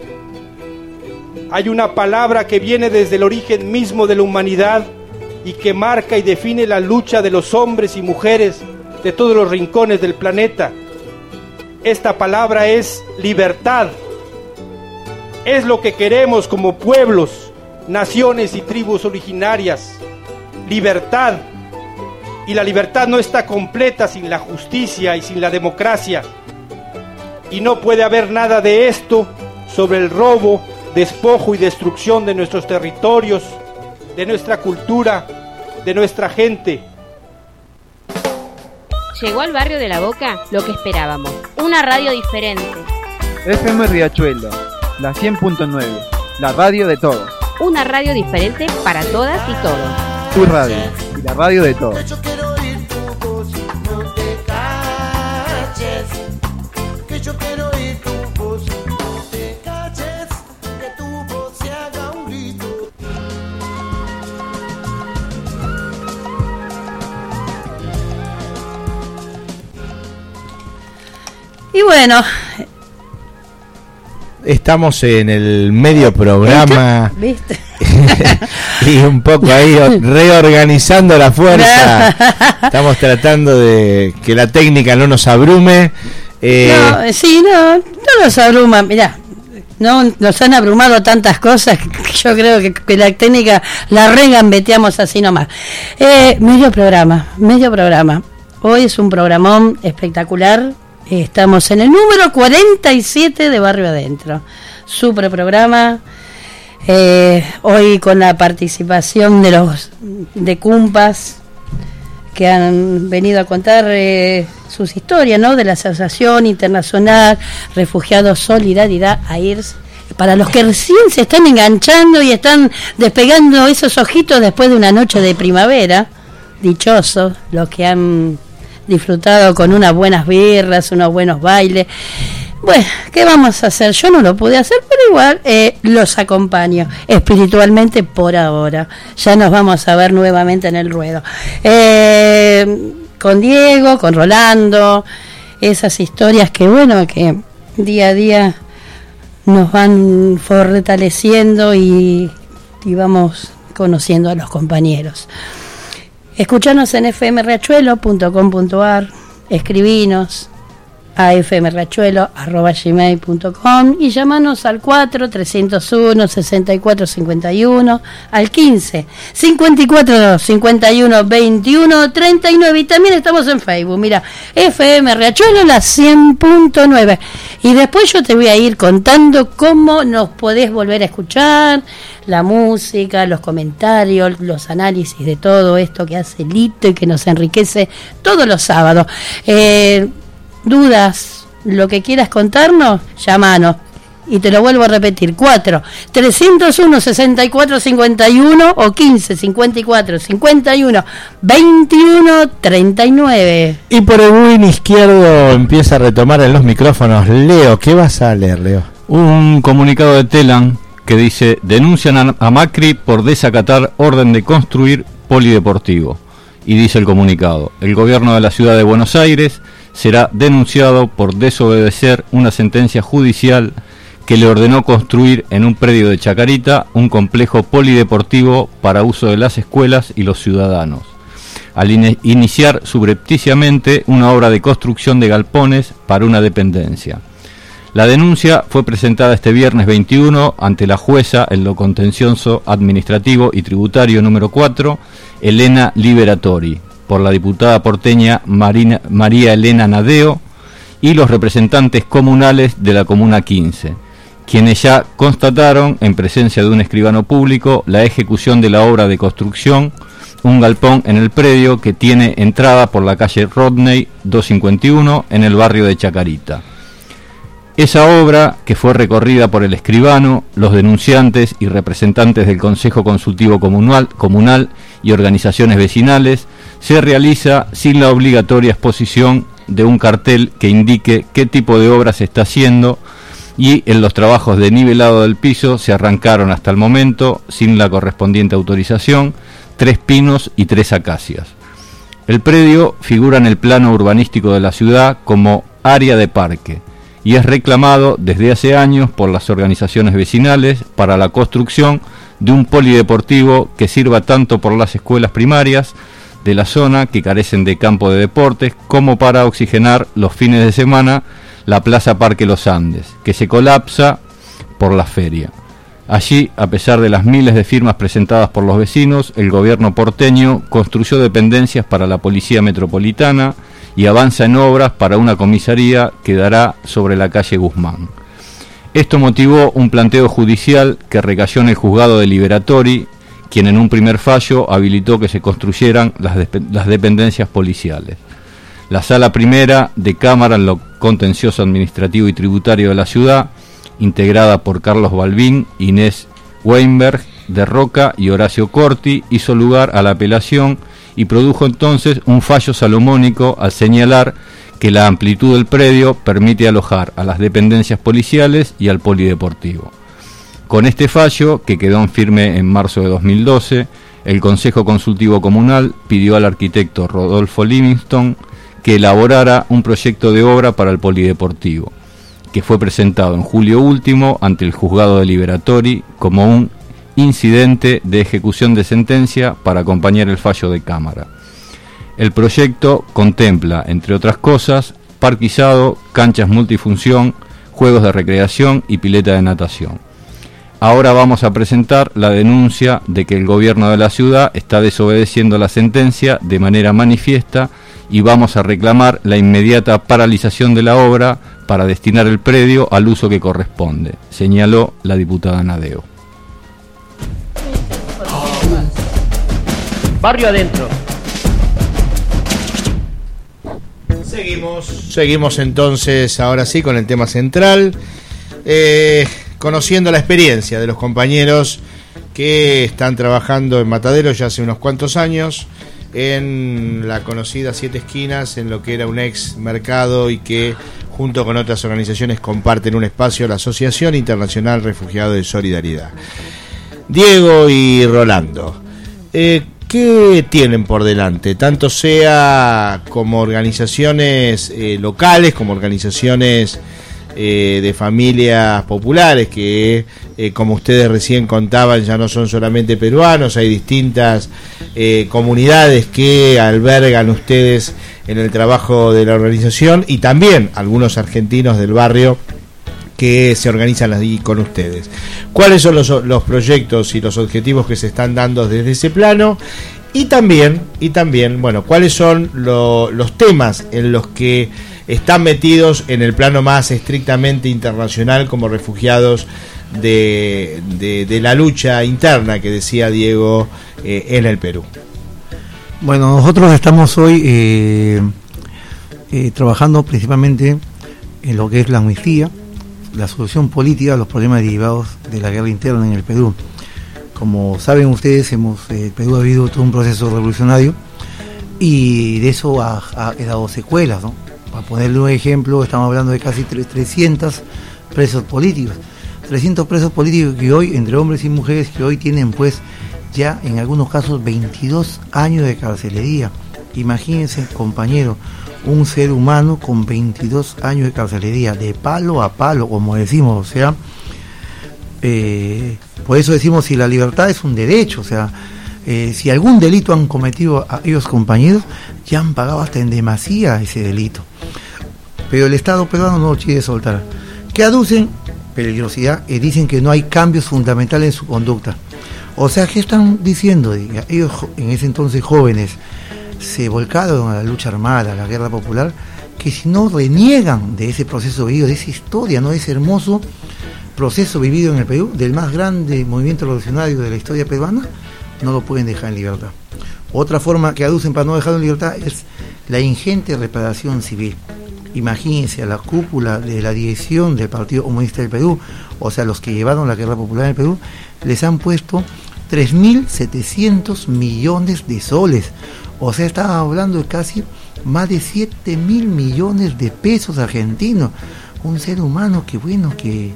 Hay una palabra que viene desde el origen mismo de la humanidad y que marca y define la lucha de los hombres y mujeres de todos los rincones del planeta. Esta palabra es libertad. Es lo que queremos como pueblos, naciones y tribus originarias. Libertad. Y la libertad no está completa sin la justicia y sin la democracia. Y no puede haber nada de esto sobre el robo, despojo y destrucción de nuestros territorios, de nuestra cultura, de nuestra gente.
Llegó al barrio de La Boca lo que esperábamos, una radio diferente.
FM Riachuelo, la 100.9, la radio de todos.
Una radio diferente para todas y todos.
Tu radio y la radio de todos.
Y bueno,
estamos en el medio programa.
¿Viste?
Y un poco ahí reorganizando la fuerza. Estamos tratando de que la técnica no nos abrume.
No nos abruma. Mirá, no nos han abrumado tantas cosas que yo creo que la técnica la regambeteamos así nomás. Medio programa. Hoy es un programón espectacular. Estamos en el número 47 de Barrio Adentro. Super programa. Hoy con la participación de Cumpas que han venido a contar sus historias, ¿no? De la Asociación Internacional Refugiados Solidaridad AIRS. Para los que recién se están enganchando y están despegando esos ojitos después de una noche de primavera, dichosos los que han disfrutado con unas buenas birras, unos buenos bailes. Bueno, ¿qué vamos a hacer? Yo no lo pude hacer, pero igual los acompaño espiritualmente por ahora. Ya nos vamos a ver nuevamente en el ruedo. Con Diego, con Rolando, esas historias que día a día nos van fortaleciendo y vamos conociendo a los compañeros. Escuchanos en fmriachuelo.com.ar, escribinos a fmriachuelo@gmail.com y llamanos al 4-301-6451, al 15-54-51-21-39 y también estamos en Facebook. Mira, FM Riachuelo, la 100.9, y después yo te voy a ir contando cómo nos podés volver a escuchar, la música, los comentarios, los análisis de todo esto que hace Lito y que nos enriquece todos los sábados. Dudas, lo que quieras contarnos, llámanos. Y te lo vuelvo a repetir, 4-301-6451 o 15-54-51-21-39.
Y por el win izquierdo empieza a retomar en los micrófonos Leo. ¿Qué vas a leer, Leo?
Un comunicado de Telam que dice: denuncian a Macri por desacatar orden de construir polideportivo. Y dice el comunicado: el gobierno de la ciudad de Buenos Aires será denunciado por desobedecer una sentencia judicial que le ordenó construir en un predio de Chacarita un complejo polideportivo para uso de las escuelas y los ciudadanos, al iniciar subrepticiamente una obra de construcción de galpones para una dependencia. La denuncia fue presentada este viernes 21 ante la jueza en lo contencioso administrativo y tributario número 4, Elena Liberatori, por la diputada porteña María Elena Nadeo y los representantes comunales de la Comuna 15, quienes ya constataron, en presencia de un escribano público, la ejecución de la obra de construcción, un galpón en el predio que tiene entrada por la calle Rodney 251 en el barrio de Chacarita. Esa obra, que fue recorrida por el escribano, los denunciantes y representantes del Consejo Consultivo Comunal y organizaciones vecinales, se realiza sin la obligatoria exposición de un cartel que indique qué tipo de obra se está haciendo, y en los trabajos de nivelado del piso se arrancaron hasta el momento, sin la correspondiente autorización, 3 pinos y 3 acacias. El predio figura en el plano urbanístico de la ciudad como área de parque y es reclamado desde hace años por las organizaciones vecinales para la construcción de un polideportivo que sirva tanto por las escuelas primarias de la zona, que carecen de campo de deportes, como para oxigenar los fines de semana la Plaza Parque Los Andes, que se colapsa por la feria. Allí, a pesar de las miles de firmas presentadas por los vecinos, el gobierno porteño construyó dependencias para la Policía Metropolitana y avanza en obras para una comisaría que dará sobre la calle Guzmán. Esto motivó un planteo judicial que recayó en el juzgado de Liberatori, quien en un primer fallo habilitó que se construyeran las dependencias policiales. La sala primera de Cámara en lo contencioso administrativo y tributario de la ciudad, integrada por Carlos Balbín, Inés Weinberg de Roca y Horacio Corti, hizo lugar a la apelación y produjo entonces un fallo salomónico al señalar que la amplitud del predio permite alojar a las dependencias policiales y al polideportivo. Con este fallo, que quedó en firme en marzo de 2012, el Consejo Consultivo Comunal pidió al arquitecto Rodolfo Livingston que elaborara un proyecto de obra para el polideportivo, que fue presentado en julio último ante el juzgado de Liberatori como un incidente de ejecución de sentencia para acompañar el fallo de Cámara. El proyecto contempla, entre otras cosas, parquizado, canchas multifunción, juegos de recreación y pileta de natación. Ahora vamos a presentar la denuncia de que el gobierno de la ciudad está desobedeciendo la sentencia de manera manifiesta y vamos a reclamar la inmediata paralización de la obra para destinar el predio al uso que corresponde, señaló la diputada Nadeo.
Barrio adentro.
Seguimos entonces, ahora sí, con el tema central, conociendo la experiencia de los compañeros que están trabajando en Matadero ya hace unos cuantos años, en la conocida Siete Esquinas, en lo que era un ex mercado y que junto con otras organizaciones comparten un espacio, la Asociación Internacional Refugiados de Solidaridad. Diego y Rolando, ¿qué tienen por delante? Tanto sea como organizaciones locales, como organizaciones de familias populares que, como ustedes recién contaban, ya no son solamente peruanos, hay distintas comunidades que albergan ustedes en el trabajo de la organización y también algunos argentinos del barrio que se organizan allí con ustedes. ¿Cuáles son los proyectos y los objetivos que se están dando desde ese plano? Y también, bueno, ¿cuáles son los temas en los que están metidos en el plano más estrictamente internacional como refugiados de la lucha interna que decía Diego en el Perú?
Bueno, nosotros estamos hoy trabajando principalmente en lo que es la amnistía, la solución política a los problemas derivados de la guerra interna en el Perú. Como saben ustedes, el Perú ha vivido todo un proceso revolucionario y de eso ha quedado secuelas, ¿no? Para ponerle un ejemplo, estamos hablando de casi 300 presos políticos. 300 presos políticos que hoy, entre hombres y mujeres, que hoy tienen pues ya en algunos casos 22 años de carcelería. Imagínense, compañero, un ser humano con 22 años de carcelería, de palo a palo, como decimos, o sea, por eso decimos si la libertad es un derecho, o sea, si algún delito han cometido a ellos compañeros, ya han pagado hasta en demasía ese delito. Pero el Estado peruano no lo quiere soltar. ¿Qué aducen? Peligrosidad, y dicen que no hay cambios fundamentales en su conducta. O sea, ¿qué están diciendo? Ellos en ese entonces jóvenes se volcaron a la lucha armada, a la guerra popular, que si no reniegan de ese proceso vivido, de esa historia, no de ese hermoso proceso vivido en el Perú, del más grande movimiento revolucionario de la historia peruana, no lo pueden dejar en libertad. Otra forma que aducen para no dejarlo en libertad es la ingente reparación civil. Imagínense, a la cúpula de la dirección del Partido Comunista del Perú, o sea, los que llevaron la guerra popular en el Perú, les han puesto 3.700 millones de soles. O sea, estaba hablando de casi más de 7.000 millones de pesos argentinos. Un ser humano que, bueno, que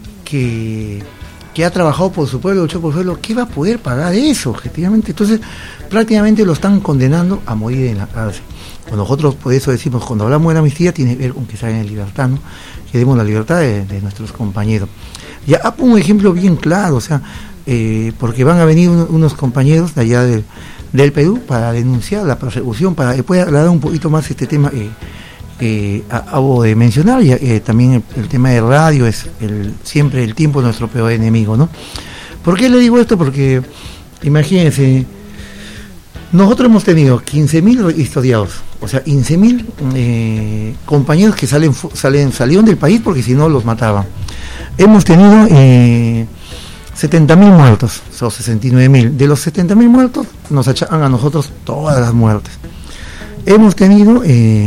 ha trabajado por su pueblo, luchó por su pueblo, ¿qué va a poder pagar eso, objetivamente? Entonces, prácticamente lo están condenando a morir en la cárcel. Nosotros, por eso decimos, cuando hablamos de la amnistía, tiene que ver con que salgan en libertad, ¿no? Que demos la libertad de nuestros compañeros. Ya pongo un ejemplo bien claro, o sea, porque van a venir unos compañeros de allá del Perú para denunciar la persecución, para después aclarar un poquito más este tema que acabo de mencionar. También el tema de radio es siempre el tiempo nuestro peor enemigo, ¿no? ¿Por qué le digo esto? Porque imagínense, nosotros hemos tenido 15.000 historiados, o sea, 15.000 compañeros que salieron del país porque si no los mataban. hemos tenido 70.000 muertos, son 69.000. De los 70.000 muertos, nos achacan a nosotros todas las muertes. Hemos tenido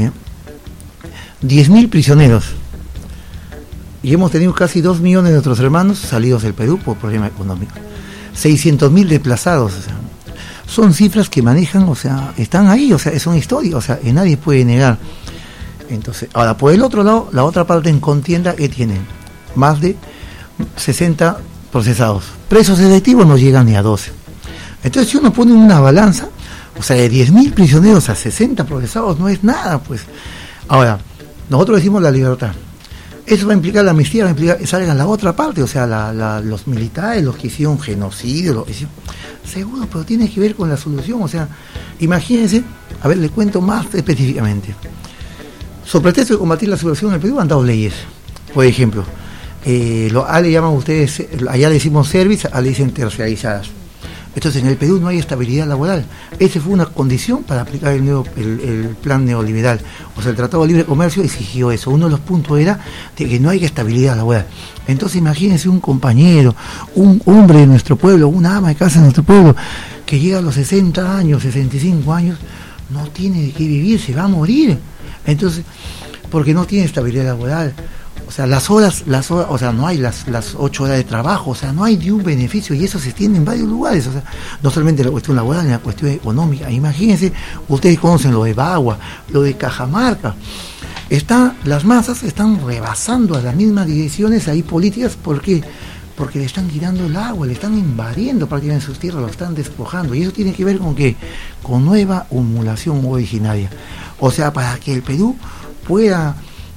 10.000 prisioneros. Y hemos tenido casi 2 millones de nuestros hermanos salidos del Perú por problemas económicos. 600.000 desplazados. O sea, son cifras que manejan, o sea, están ahí, o sea, son historias, o sea, y nadie puede negar. Entonces, ahora, por el otro lado, la otra parte en contienda que tienen más de 60 procesados. Presos selectivos no llegan ni a 12. Entonces, si uno pone una balanza, o sea, de 10.000 prisioneros a 60 procesados no es nada, pues. Ahora, nosotros decimos la libertad. Eso va a implicar la amnistía, va a implicar que salgan la otra parte, o sea, los militares, los que hicieron genocidio, seguro, pero tiene que ver con la solución, o sea, imagínense, a ver, le cuento más específicamente. Sobre pretexto de combatir la subversión en el Perú han dado leyes, por ejemplo, le llaman ustedes, allá le decimos service, allá le dicen terciarizadas. Entonces en el Perú no hay estabilidad laboral. Esa fue una condición para aplicar el plan neoliberal. O sea, el Tratado de Libre Comercio exigió eso. Uno de los puntos era de que no hay estabilidad laboral. Entonces imagínense un compañero, un hombre de nuestro pueblo, una ama de casa de nuestro pueblo, que llega a los 60 años, 65 años, no tiene de qué vivir, se va a morir. Entonces, porque no tiene estabilidad laboral. O sea, las horas, o sea, no hay las 8 horas de trabajo, o sea, no hay ni un beneficio, y eso se extiende en varios lugares, o sea, no solamente la cuestión laboral, ni la cuestión económica. Imagínense, ustedes conocen lo de Bagua, lo de Cajamarca. Las masas están rebasando a las mismas direcciones ahí políticas, ¿por qué? Porque le están tirando el agua, le están invadiendo prácticamente sus tierras, lo están despojando, y eso tiene que ver con ¿qué? Con nueva humulación originaria. O sea, para que el Perú pueda...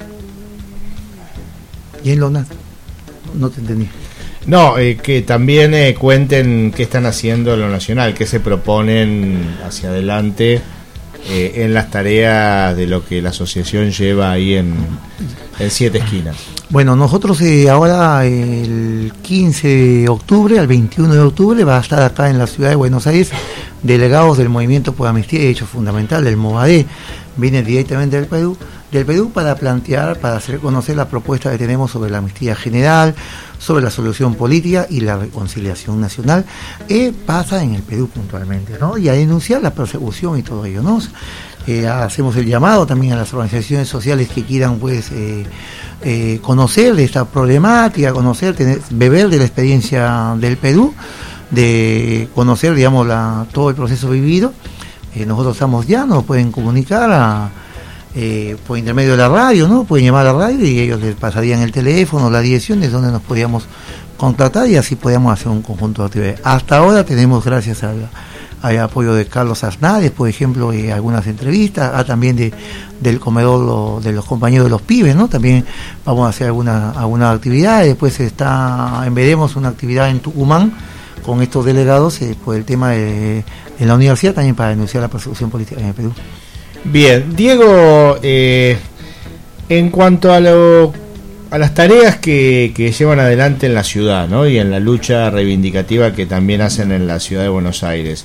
Y en no te entendí.
No, que también cuenten qué están haciendo en lo nacional, qué se proponen hacia adelante en las tareas de lo que la asociación lleva ahí en Siete Esquinas.
Bueno, nosotros ahora el 15 de octubre al 21 de octubre va a estar acá en la ciudad de Buenos Aires delegados del Movimiento por Amnistía y Derechos Fundamentales, el MOVADE, viene directamente del Perú para plantear, para hacer conocer la propuesta que tenemos sobre la amnistía general, sobre la solución política y la reconciliación nacional, pasa en el Perú puntualmente, ¿no? Y a denunciar la persecución y todo ello, ¿no? Hacemos el llamado también a las organizaciones sociales que quieran, pues, conocer de esta problemática, beber de la experiencia del Perú, de conocer, digamos, todo el proceso vivido. Nosotros estamos ya, nos pueden comunicar por intermedio de la radio, ¿no? Pueden llamar a la radio y ellos les pasarían el teléfono, las direcciones donde nos podíamos contratar y así podíamos hacer un conjunto de actividades. Hasta ahora tenemos, gracias al apoyo de Carlos Aznárez, por ejemplo, algunas entrevistas, también del comedor de los compañeros de los pibes, ¿no? También vamos a hacer alguna actividad. Después veremos una actividad en Tucumán con estos delegados por el tema de la universidad, también para denunciar la persecución política en el Perú.
Bien, Diego, en cuanto a las tareas que llevan adelante en la ciudad, ¿no? Y en la lucha reivindicativa que también hacen en la ciudad de Buenos Aires,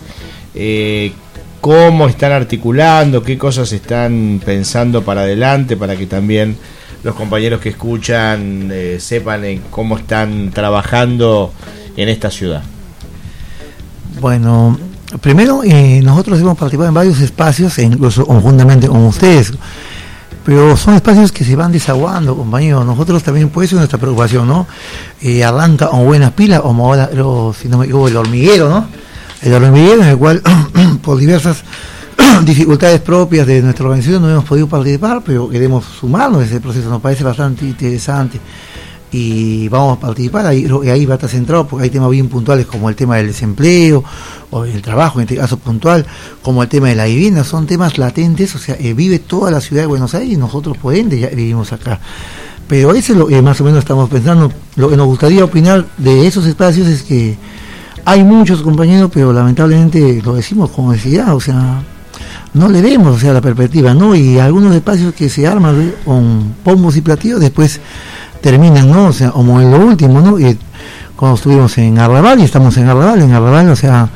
¿cómo están articulando? ¿Qué cosas están pensando para adelante para que también los compañeros que escuchan sepan cómo están trabajando en esta ciudad?
Bueno, primero, nosotros hemos participado en varios espacios, incluso conjuntamente con ustedes, pero son espacios que se van desaguando, compañeros. Nosotros también, por eso es nuestra preocupación, ¿no? Arranca con buenas pilas, como ahora, si no me equivoco, el hormiguero, ¿no? El hormiguero en el cual, por diversas dificultades propias de nuestra organización, no hemos podido participar, pero queremos sumarnos a ese proceso, nos parece bastante interesante. Y vamos a participar, ahí va a estar centrado porque hay temas bien puntuales como el tema del desempleo o el trabajo, en este caso puntual, como el tema de la vivienda, son temas latentes, o sea, vive toda la ciudad de Buenos Aires y nosotros por ende ya vivimos acá. Pero eso es lo que más o menos estamos pensando. Lo que nos gustaría opinar de esos espacios es que hay muchos compañeros, pero lamentablemente lo decimos con necesidad, o sea, no le vemos, o sea, la perspectiva, ¿no? Y algunos espacios que se arman con bombos y platillos después terminan, ¿no? O sea, como en lo último, ¿no? Y cuando estuvimos en Arrabal, y estamos en Arrabal, o sea,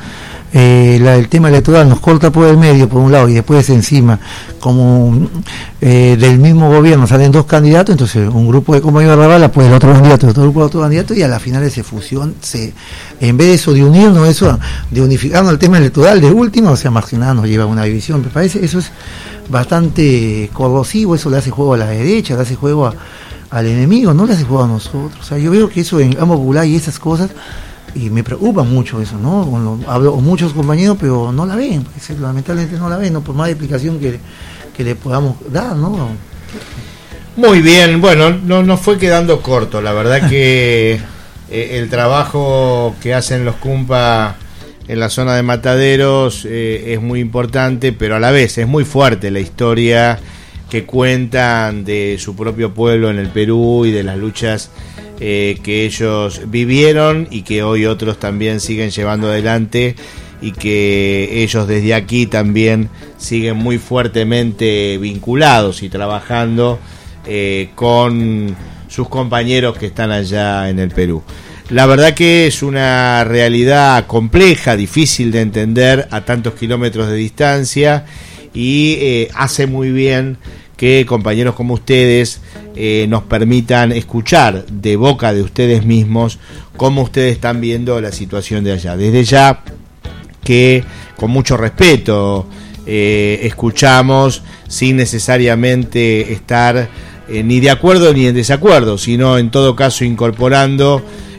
el tema electoral nos corta por el medio, por un lado, y después encima, como del mismo gobierno salen dos candidatos, entonces un grupo de compañeros de Rabala, pues el otro candidato, otro candidato, y a la final se fusión, en vez de eso de unirnos, eso de unificarnos el tema electoral de última, o sea, más que nada nos lleva a una división. Me parece eso es bastante corrosivo, eso le hace juego a la derecha, le hace juego al enemigo, no le hace juego a nosotros. O sea, yo veo que eso en Campo Popular y esas cosas, y me preocupa mucho eso, ¿no? Hablo con muchos compañeros, pero no la ven, lamentablemente no la ven, ¿no? Por más explicación que le podamos dar, ¿no?
Muy bien, bueno, nos fue quedando corto, la verdad que el trabajo que hacen los Cumpa en la zona de Mataderos es muy importante, pero a la vez es muy fuerte la historia que cuentan de su propio pueblo en el Perú y de las luchas que ellos vivieron y que hoy otros también siguen llevando adelante, y que ellos desde aquí también siguen muy fuertemente vinculados y trabajando con sus compañeros que están allá en el Perú. La verdad que es una realidad compleja, difícil de entender a tantos kilómetros de distancia, y hace muy bien que compañeros como ustedes nos permitan escuchar de boca de ustedes mismos cómo ustedes están viendo la situación de allá. Desde ya que con mucho respeto escuchamos, sin necesariamente estar ni de acuerdo ni en desacuerdo, sino en todo caso incorporando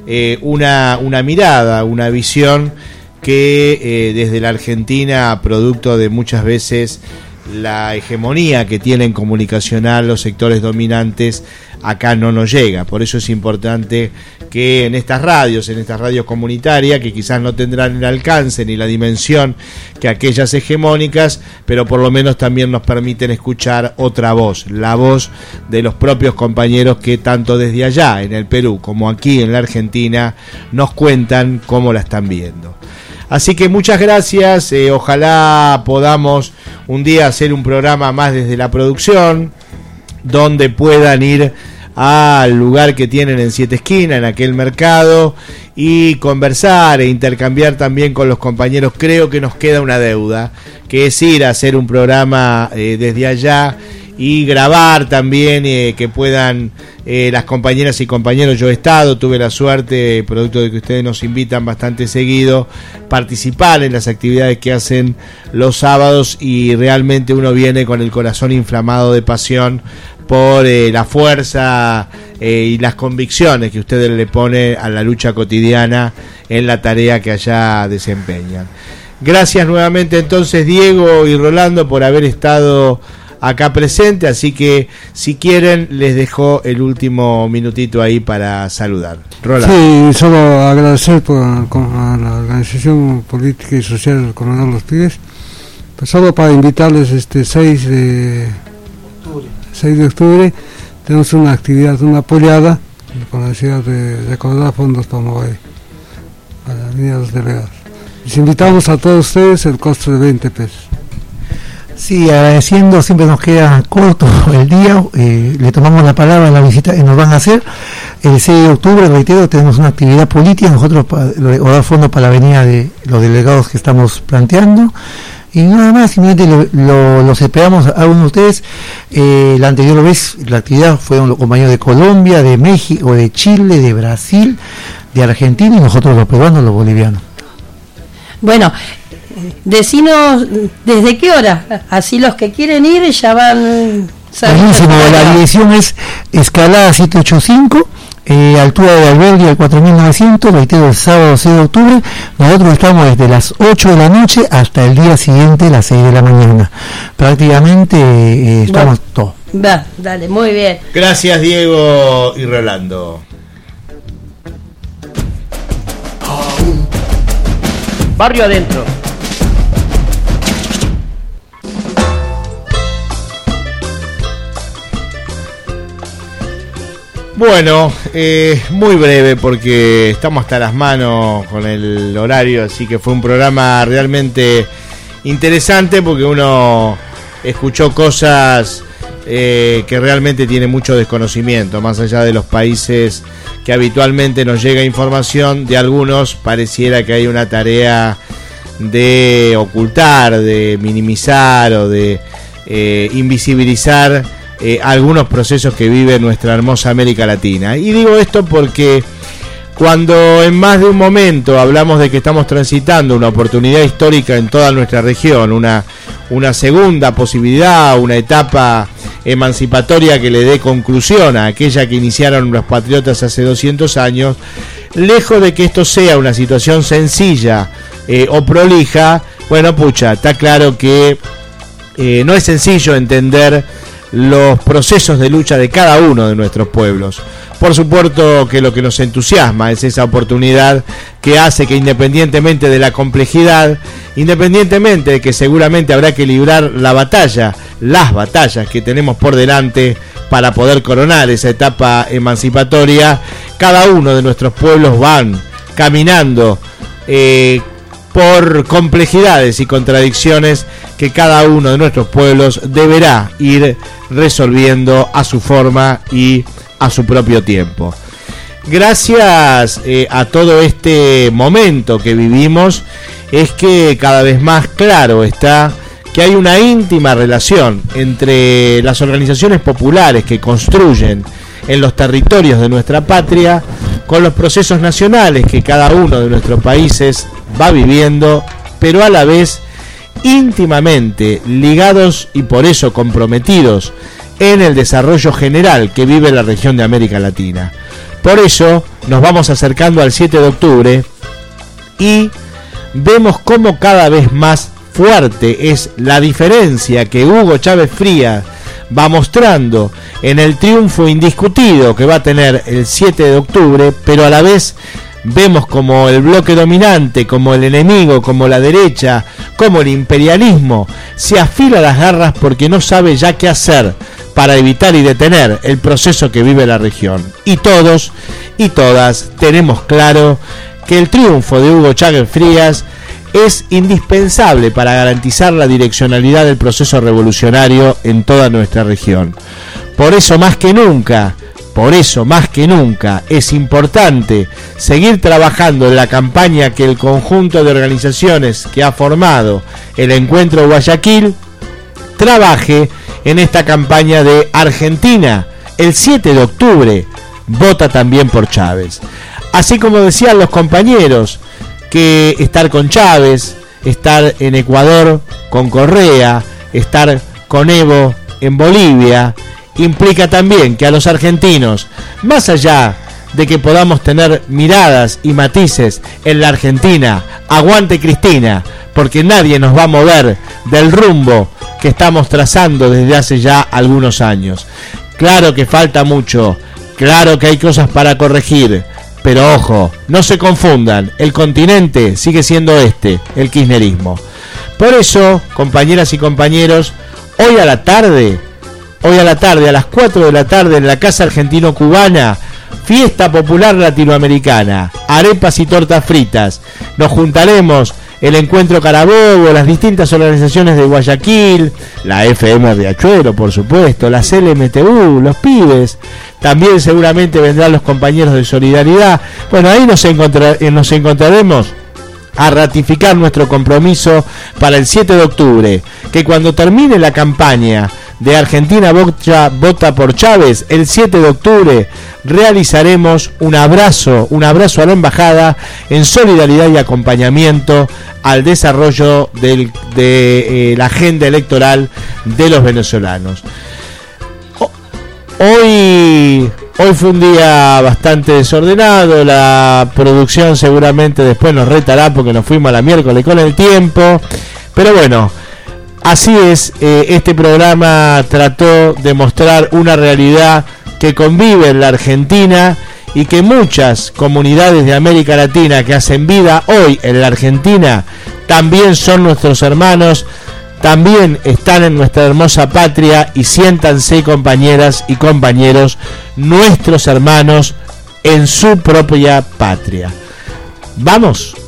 una mirada, una visión que desde la Argentina, producto de muchas veces la hegemonía que tienen comunicacional los sectores dominantes, acá no nos llega. Por eso es importante que en estas radios comunitarias, que quizás no tendrán el alcance ni la dimensión que aquellas hegemónicas, pero por lo menos también nos permiten escuchar otra voz, la voz de los propios compañeros que tanto desde allá en el Perú como aquí en la Argentina nos cuentan cómo la están viendo. Así que muchas gracias, ojalá podamos un día hacer un programa más desde la producción, donde puedan ir al lugar que tienen en Siete Esquinas, en aquel mercado, y conversar e intercambiar también con los compañeros. Creo que nos queda una deuda, que es ir a hacer un programa desde allá y grabar también, que puedan las compañeras y compañeros. Yo he estado, tuve la suerte, producto de que ustedes nos invitan bastante seguido, participar en las actividades que hacen los sábados, y realmente uno viene con el corazón inflamado de pasión por la fuerza y las convicciones que ustedes le ponen a la lucha cotidiana en la tarea que allá desempeñan. Gracias nuevamente entonces, Diego y Rolando, por haber estado acá presente, así que si quieren les dejo el último minutito ahí para saludar. Rolando.
Sí, solo agradecer a la organización política y social del Coronel Los Pibes, pues solo para invitarles 6 de octubre tenemos una actividad, una apoyada con la necesidad de recaudar fondos para mover para venir a los delegados. Les invitamos a todos ustedes, el costo de 20 pesos.
Sí, agradeciendo, siempre nos queda corto el día, le tomamos la palabra en la visita que nos van a hacer. El 6 de octubre, reitero, tenemos una actividad política, nosotros dar fondos para la venida de los delegados que estamos planteando, y nada más, simplemente los esperamos a uno de ustedes. La anterior vez la actividad fueron los compañeros de Colombia, de México, de Chile, de Brasil, de Argentina, y nosotros los peruanos, los bolivianos.
Bueno, decinos desde qué hora, así los que quieren ir ya van.
Buenísimo, la dirección es Escalada 785, altura de albergue al 4900, reitero, el sábado 6 de octubre. Nosotros estamos desde las 8 de la noche hasta el día siguiente, las 6 de la mañana. Prácticamente estamos todos.
Dale, muy bien.
Gracias, Diego y Rolando.
Barrio Adentro.
Bueno, muy breve porque estamos hasta las manos con el horario, así que fue un programa realmente interesante porque uno escuchó cosas que realmente tiene mucho desconocimiento, más allá de los países que habitualmente nos llega información. De algunos pareciera que hay una tarea de ocultar, de minimizar o de invisibilizar algunos procesos que vive nuestra hermosa América Latina. Y digo esto porque cuando en más de un momento hablamos de que estamos transitando una oportunidad histórica en toda nuestra región, una segunda posibilidad, una etapa emancipatoria que le dé conclusión a aquella que iniciaron los patriotas hace 200 años, lejos de que esto sea una situación sencilla o prolija, bueno, pucha, está claro que no es sencillo entender los procesos de lucha de cada uno de nuestros pueblos. Por supuesto que lo que nos entusiasma es esa oportunidad que hace que, independientemente de la complejidad, independientemente de que seguramente habrá que librar las batallas que tenemos por delante para poder coronar esa etapa emancipatoria, cada uno de nuestros pueblos van caminando por complejidades y contradicciones que cada uno de nuestros pueblos deberá ir resolviendo a su forma y a su propio tiempo. Gracias a todo este momento que vivimos, es que cada vez más claro está que hay una íntima relación entre las organizaciones populares que construyen en los territorios de nuestra patria con los procesos nacionales que cada uno de nuestros países va viviendo, pero a la vez íntimamente ligados y por eso comprometidos en el desarrollo general que vive la región de América Latina. Por eso nos vamos acercando al 7 de octubre y vemos cómo cada vez más fuerte es la diferencia que Hugo Chávez Frías va mostrando en el triunfo indiscutido que va a tener el 7 de octubre, pero a la vez vemos como el bloque dominante, como el enemigo, como la derecha, como el imperialismo se afila las garras porque no sabe ya qué hacer para evitar y detener el proceso que vive la región. Y todos y todas tenemos claro que el triunfo de Hugo Chávez Frías es indispensable para garantizar la direccionalidad del proceso revolucionario en toda nuestra región. Por eso más que nunca es importante seguir trabajando en la campaña que el conjunto de organizaciones que ha formado el Encuentro Guayaquil trabaje en esta campaña de Argentina. El 7 de octubre vota también por Chávez. Así como decían los compañeros, que estar con Chávez, estar en Ecuador con Correa, estar con Evo en Bolivia, implica también que a los argentinos, más allá de que podamos tener miradas y matices en la Argentina, aguante Cristina, porque nadie nos va a mover del rumbo que estamos trazando desde hace ya algunos años. Claro que falta mucho, claro que hay cosas para corregir, pero ojo, no se confundan, el continente sigue siendo el kirchnerismo. Por eso, compañeras y compañeros, hoy a la tarde, a las 4 de la tarde, en la Casa Argentino-Cubana, fiesta popular latinoamericana, arepas y tortas fritas. Nos juntaremos el Encuentro Carabobo, las distintas organizaciones de Guayaquil, la FM Riachuelo, por supuesto, la CLMTU, los pibes. También seguramente vendrán los compañeros de Solidaridad. Bueno, ahí nos encontraremos a ratificar nuestro compromiso para el 7 de octubre, que cuando termine la campaña de Argentina vota por Chávez, el 7 de octubre realizaremos un abrazo a la embajada en solidaridad y acompañamiento al desarrollo de la agenda electoral de los venezolanos. Hoy fue un día bastante desordenado, la producción seguramente después nos retará porque nos fuimos a la miércoles con el tiempo, pero bueno, así es, este programa trató de mostrar una realidad que convive en la Argentina y que muchas comunidades de América Latina que hacen vida hoy en la Argentina también son nuestros hermanos, también están en nuestra hermosa patria y siéntanse, compañeras y compañeros, nuestros hermanos en su propia patria. ¡Vamos!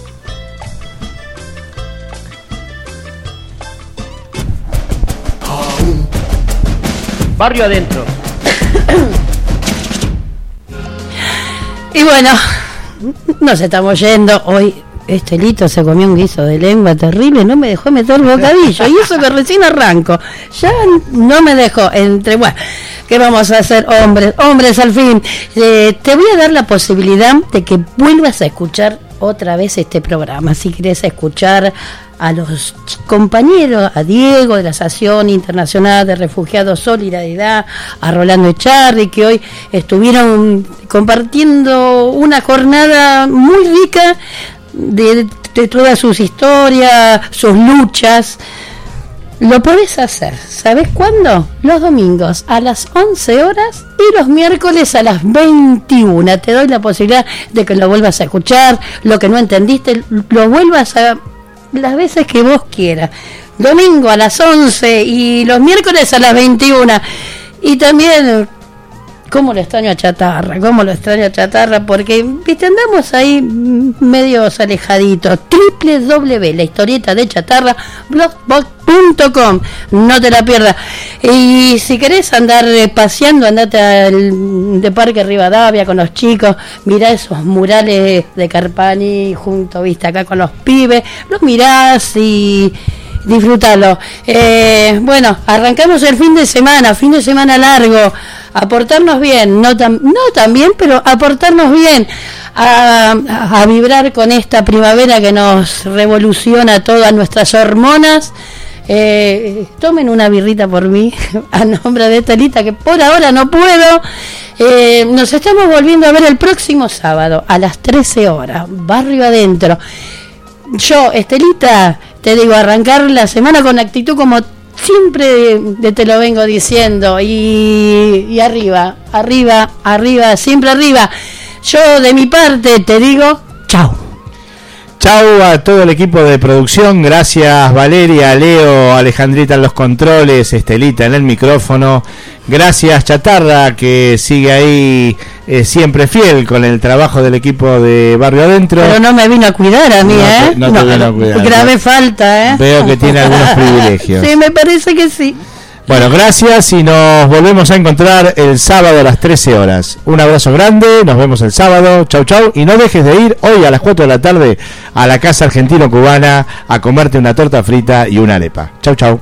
Barrio adentro.
Y bueno, nos estamos yendo. Hoy Estelito se comió un guiso de lengua terrible, no me dejó meter el bocadillo, y eso que recién arranco, ya no me dejó, bueno, ¿qué vamos a hacer? Hombres al fin. Te voy a dar la posibilidad de que vuelvas a escuchar otra vez este programa, si querés escuchar a los compañeros, a Diego de la Asociación Internacional de Refugiados Solidaridad, a Rolando Echarri, que hoy estuvieron compartiendo una jornada muy rica de todas sus historias, sus luchas. Lo podés hacer, ¿sabés cuándo? Los domingos a las 11 horas y los miércoles a las 21. Te doy la posibilidad de que lo vuelvas a escuchar, lo que no entendiste, lo vuelvas a las veces que vos quieras. Domingo a las 11 y los miércoles a las 21. Y también, ¿cómo lo extraño a Chatarra? Porque, viste, andamos ahí medios alejaditos. La historieta de Chatarra, blogspot.com. No te la pierdas. Y si querés andar paseando, andate de Parque Rivadavia con los chicos. Mirá esos murales de Carpani junto, viste, acá con los pibes. Los mirás y disfrútalo. Bueno, arrancamos el fin de semana largo. Aportarnos bien, no tan bien, pero aportarnos bien a vibrar con esta primavera que nos revoluciona todas nuestras hormonas. Tomen una birrita por mí, a nombre de Estelita, que por ahora no puedo. Nos estamos volviendo a ver el próximo sábado a las 13 horas, Barrio Adentro. Yo, Estelita, te digo, arrancar la semana con actitud como siempre te lo vengo diciendo, y arriba, siempre arriba. Yo de mi parte te digo, chau.
Chau a todo el equipo de producción, gracias Valeria, Leo, Alejandrita en los controles, Estelita en el micrófono, gracias Chatarra, que sigue ahí siempre fiel con el trabajo del equipo de Barrio Adentro.
Pero no me vino a cuidar a mí,
no te vino a cuidar.
Grave falta,
Veo que tiene algunos privilegios.
Sí, me parece que sí.
Bueno, gracias y nos volvemos a encontrar el sábado a las 13 horas. Un abrazo grande, nos vemos el sábado. Chau, chau. Y no dejes de ir hoy a las 4 de la tarde a la Casa Argentino-Cubana a comerte una torta frita y una arepa. Chau, chau.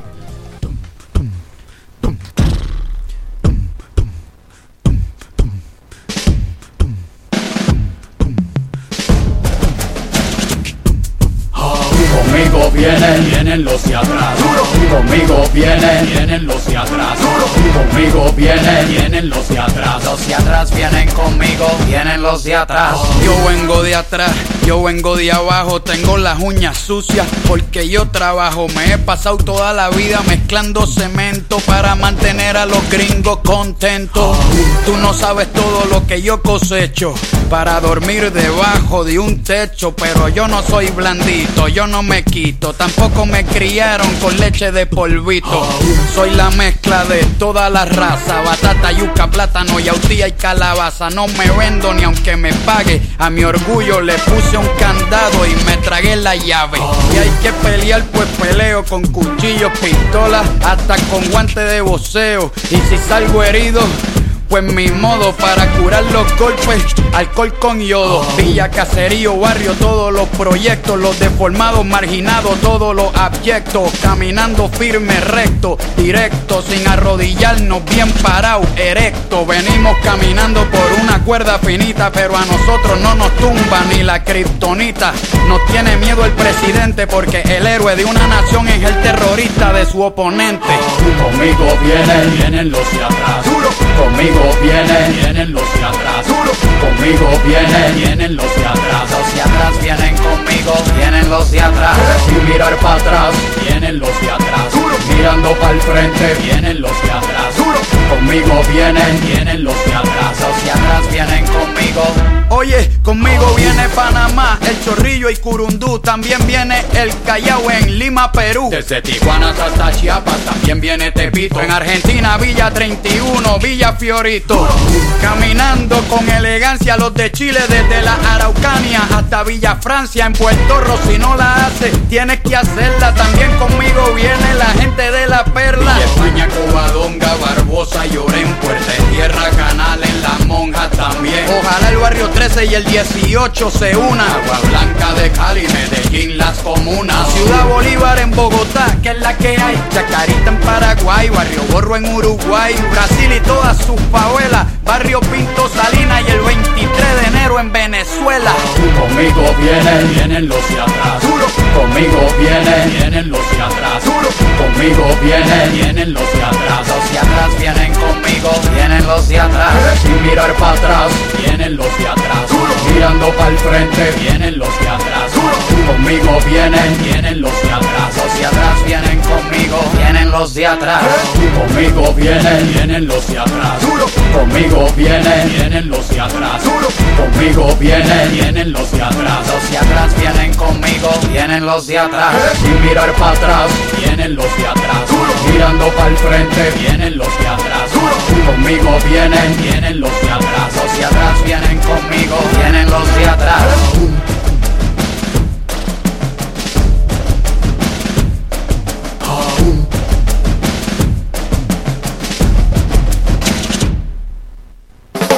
Conmigo vienen los de atrás. Conmigo vienen los de atrás. Conmigo vienen los de atrás.
Los de atrás vienen conmigo, vienen los de atrás. Yo vengo de atrás, yo vengo de abajo. Tengo las uñas sucias porque yo trabajo. Me he pasado toda la vida mezclando cemento para mantener a los gringos contentos. Tú no sabes todo lo que yo cosecho para dormir debajo de un techo. Pero yo no soy blandito, yo no me quito. Tampoco me criaron con leche de polvito. Soy la mezcla de toda la raza: batata, yuca, plátano, yautía y calabaza. No me vendo ni aunque me pague. A mi orgullo le puse un candado y me tragué la llave. Y hay que pelear, pues peleo con cuchillos, pistolas, hasta con guantes de boxeo. Y si salgo herido, pues mi modo para curar los golpes, alcohol con yodo. Villa, caserío, barrio, todos los proyectos, los deformados, marginados, todos los abyectos. Caminando firme, recto, directo, sin arrodillarnos, bien parado, erecto. Venimos caminando por una cuerda finita, pero a nosotros no nos tumba ni la kriptonita. Nos tiene miedo el presidente porque el héroe de una nación es el terrorista de su oponente.
Conmigo vienen los de atrás. Conmigo vienen los de atrás. Conmigo vienen los de atrás.
Los de atrás vienen conmigo, vienen los de atrás.
Sin mirar para atrás, vienen los de atrás. Mirando para el frente, vienen los de atrás. Conmigo vienen los de atrás.
Los de atrás vienen conmigo. Oye, conmigo viene Panamá, El Chorrillo y Curundú. También viene el Callao en Lima, Perú.
Desde Tijuana hasta Chiapas también viene Tepito.
En Argentina, Villa 31, Villa Fiorito. Caminando con elegancia los de Chile, desde la Araucanía hasta Villa Francia. En Puerto Rico, si no la haces, tienes que hacerla. También conmigo viene la gente de La Perla.
Villa España, Covadonga, Barbosa, Llorén, Puerta de Tierra, Canal, en La Monja también.
Ojalá el el barrio 13 y el 18 se una. Agua Blanca de Cali, Medellín, las comunas. Ciudad Bolívar en Bogotá, que es la que hay. Chacarita en Paraguay, Barrio Borro en Uruguay. Brasil y todas sus favelas. Barrio Pinto, Salinas y el 23 de enero en Venezuela.
Conmigo vienen los de atrás. Conmigo vienen los de atrás. Conmigo vienen los de atrás.
Los de atrás vienen conmigo, vienen los de atrás.
Sin mirar para atrás, vienen los de atrás. Mirando para el frente, vienen los de atrás. Conmigo vienen los de atrás.
Los de atrás vienen conmigo, vienen los de atrás.
Conmigo vienen los de atrás. Conmigo vienen los de atrás. Conmigo vienen los de atrás.
Los de atrás vienen conmigo, vienen los de atrás.
Sin mirar para atrás, vienen los de atrás. Mirando para el frente, vienen los de atrás. Conmigo vienen los de atrás.
Los de atrás vienen conmigo, vienen los de atrás.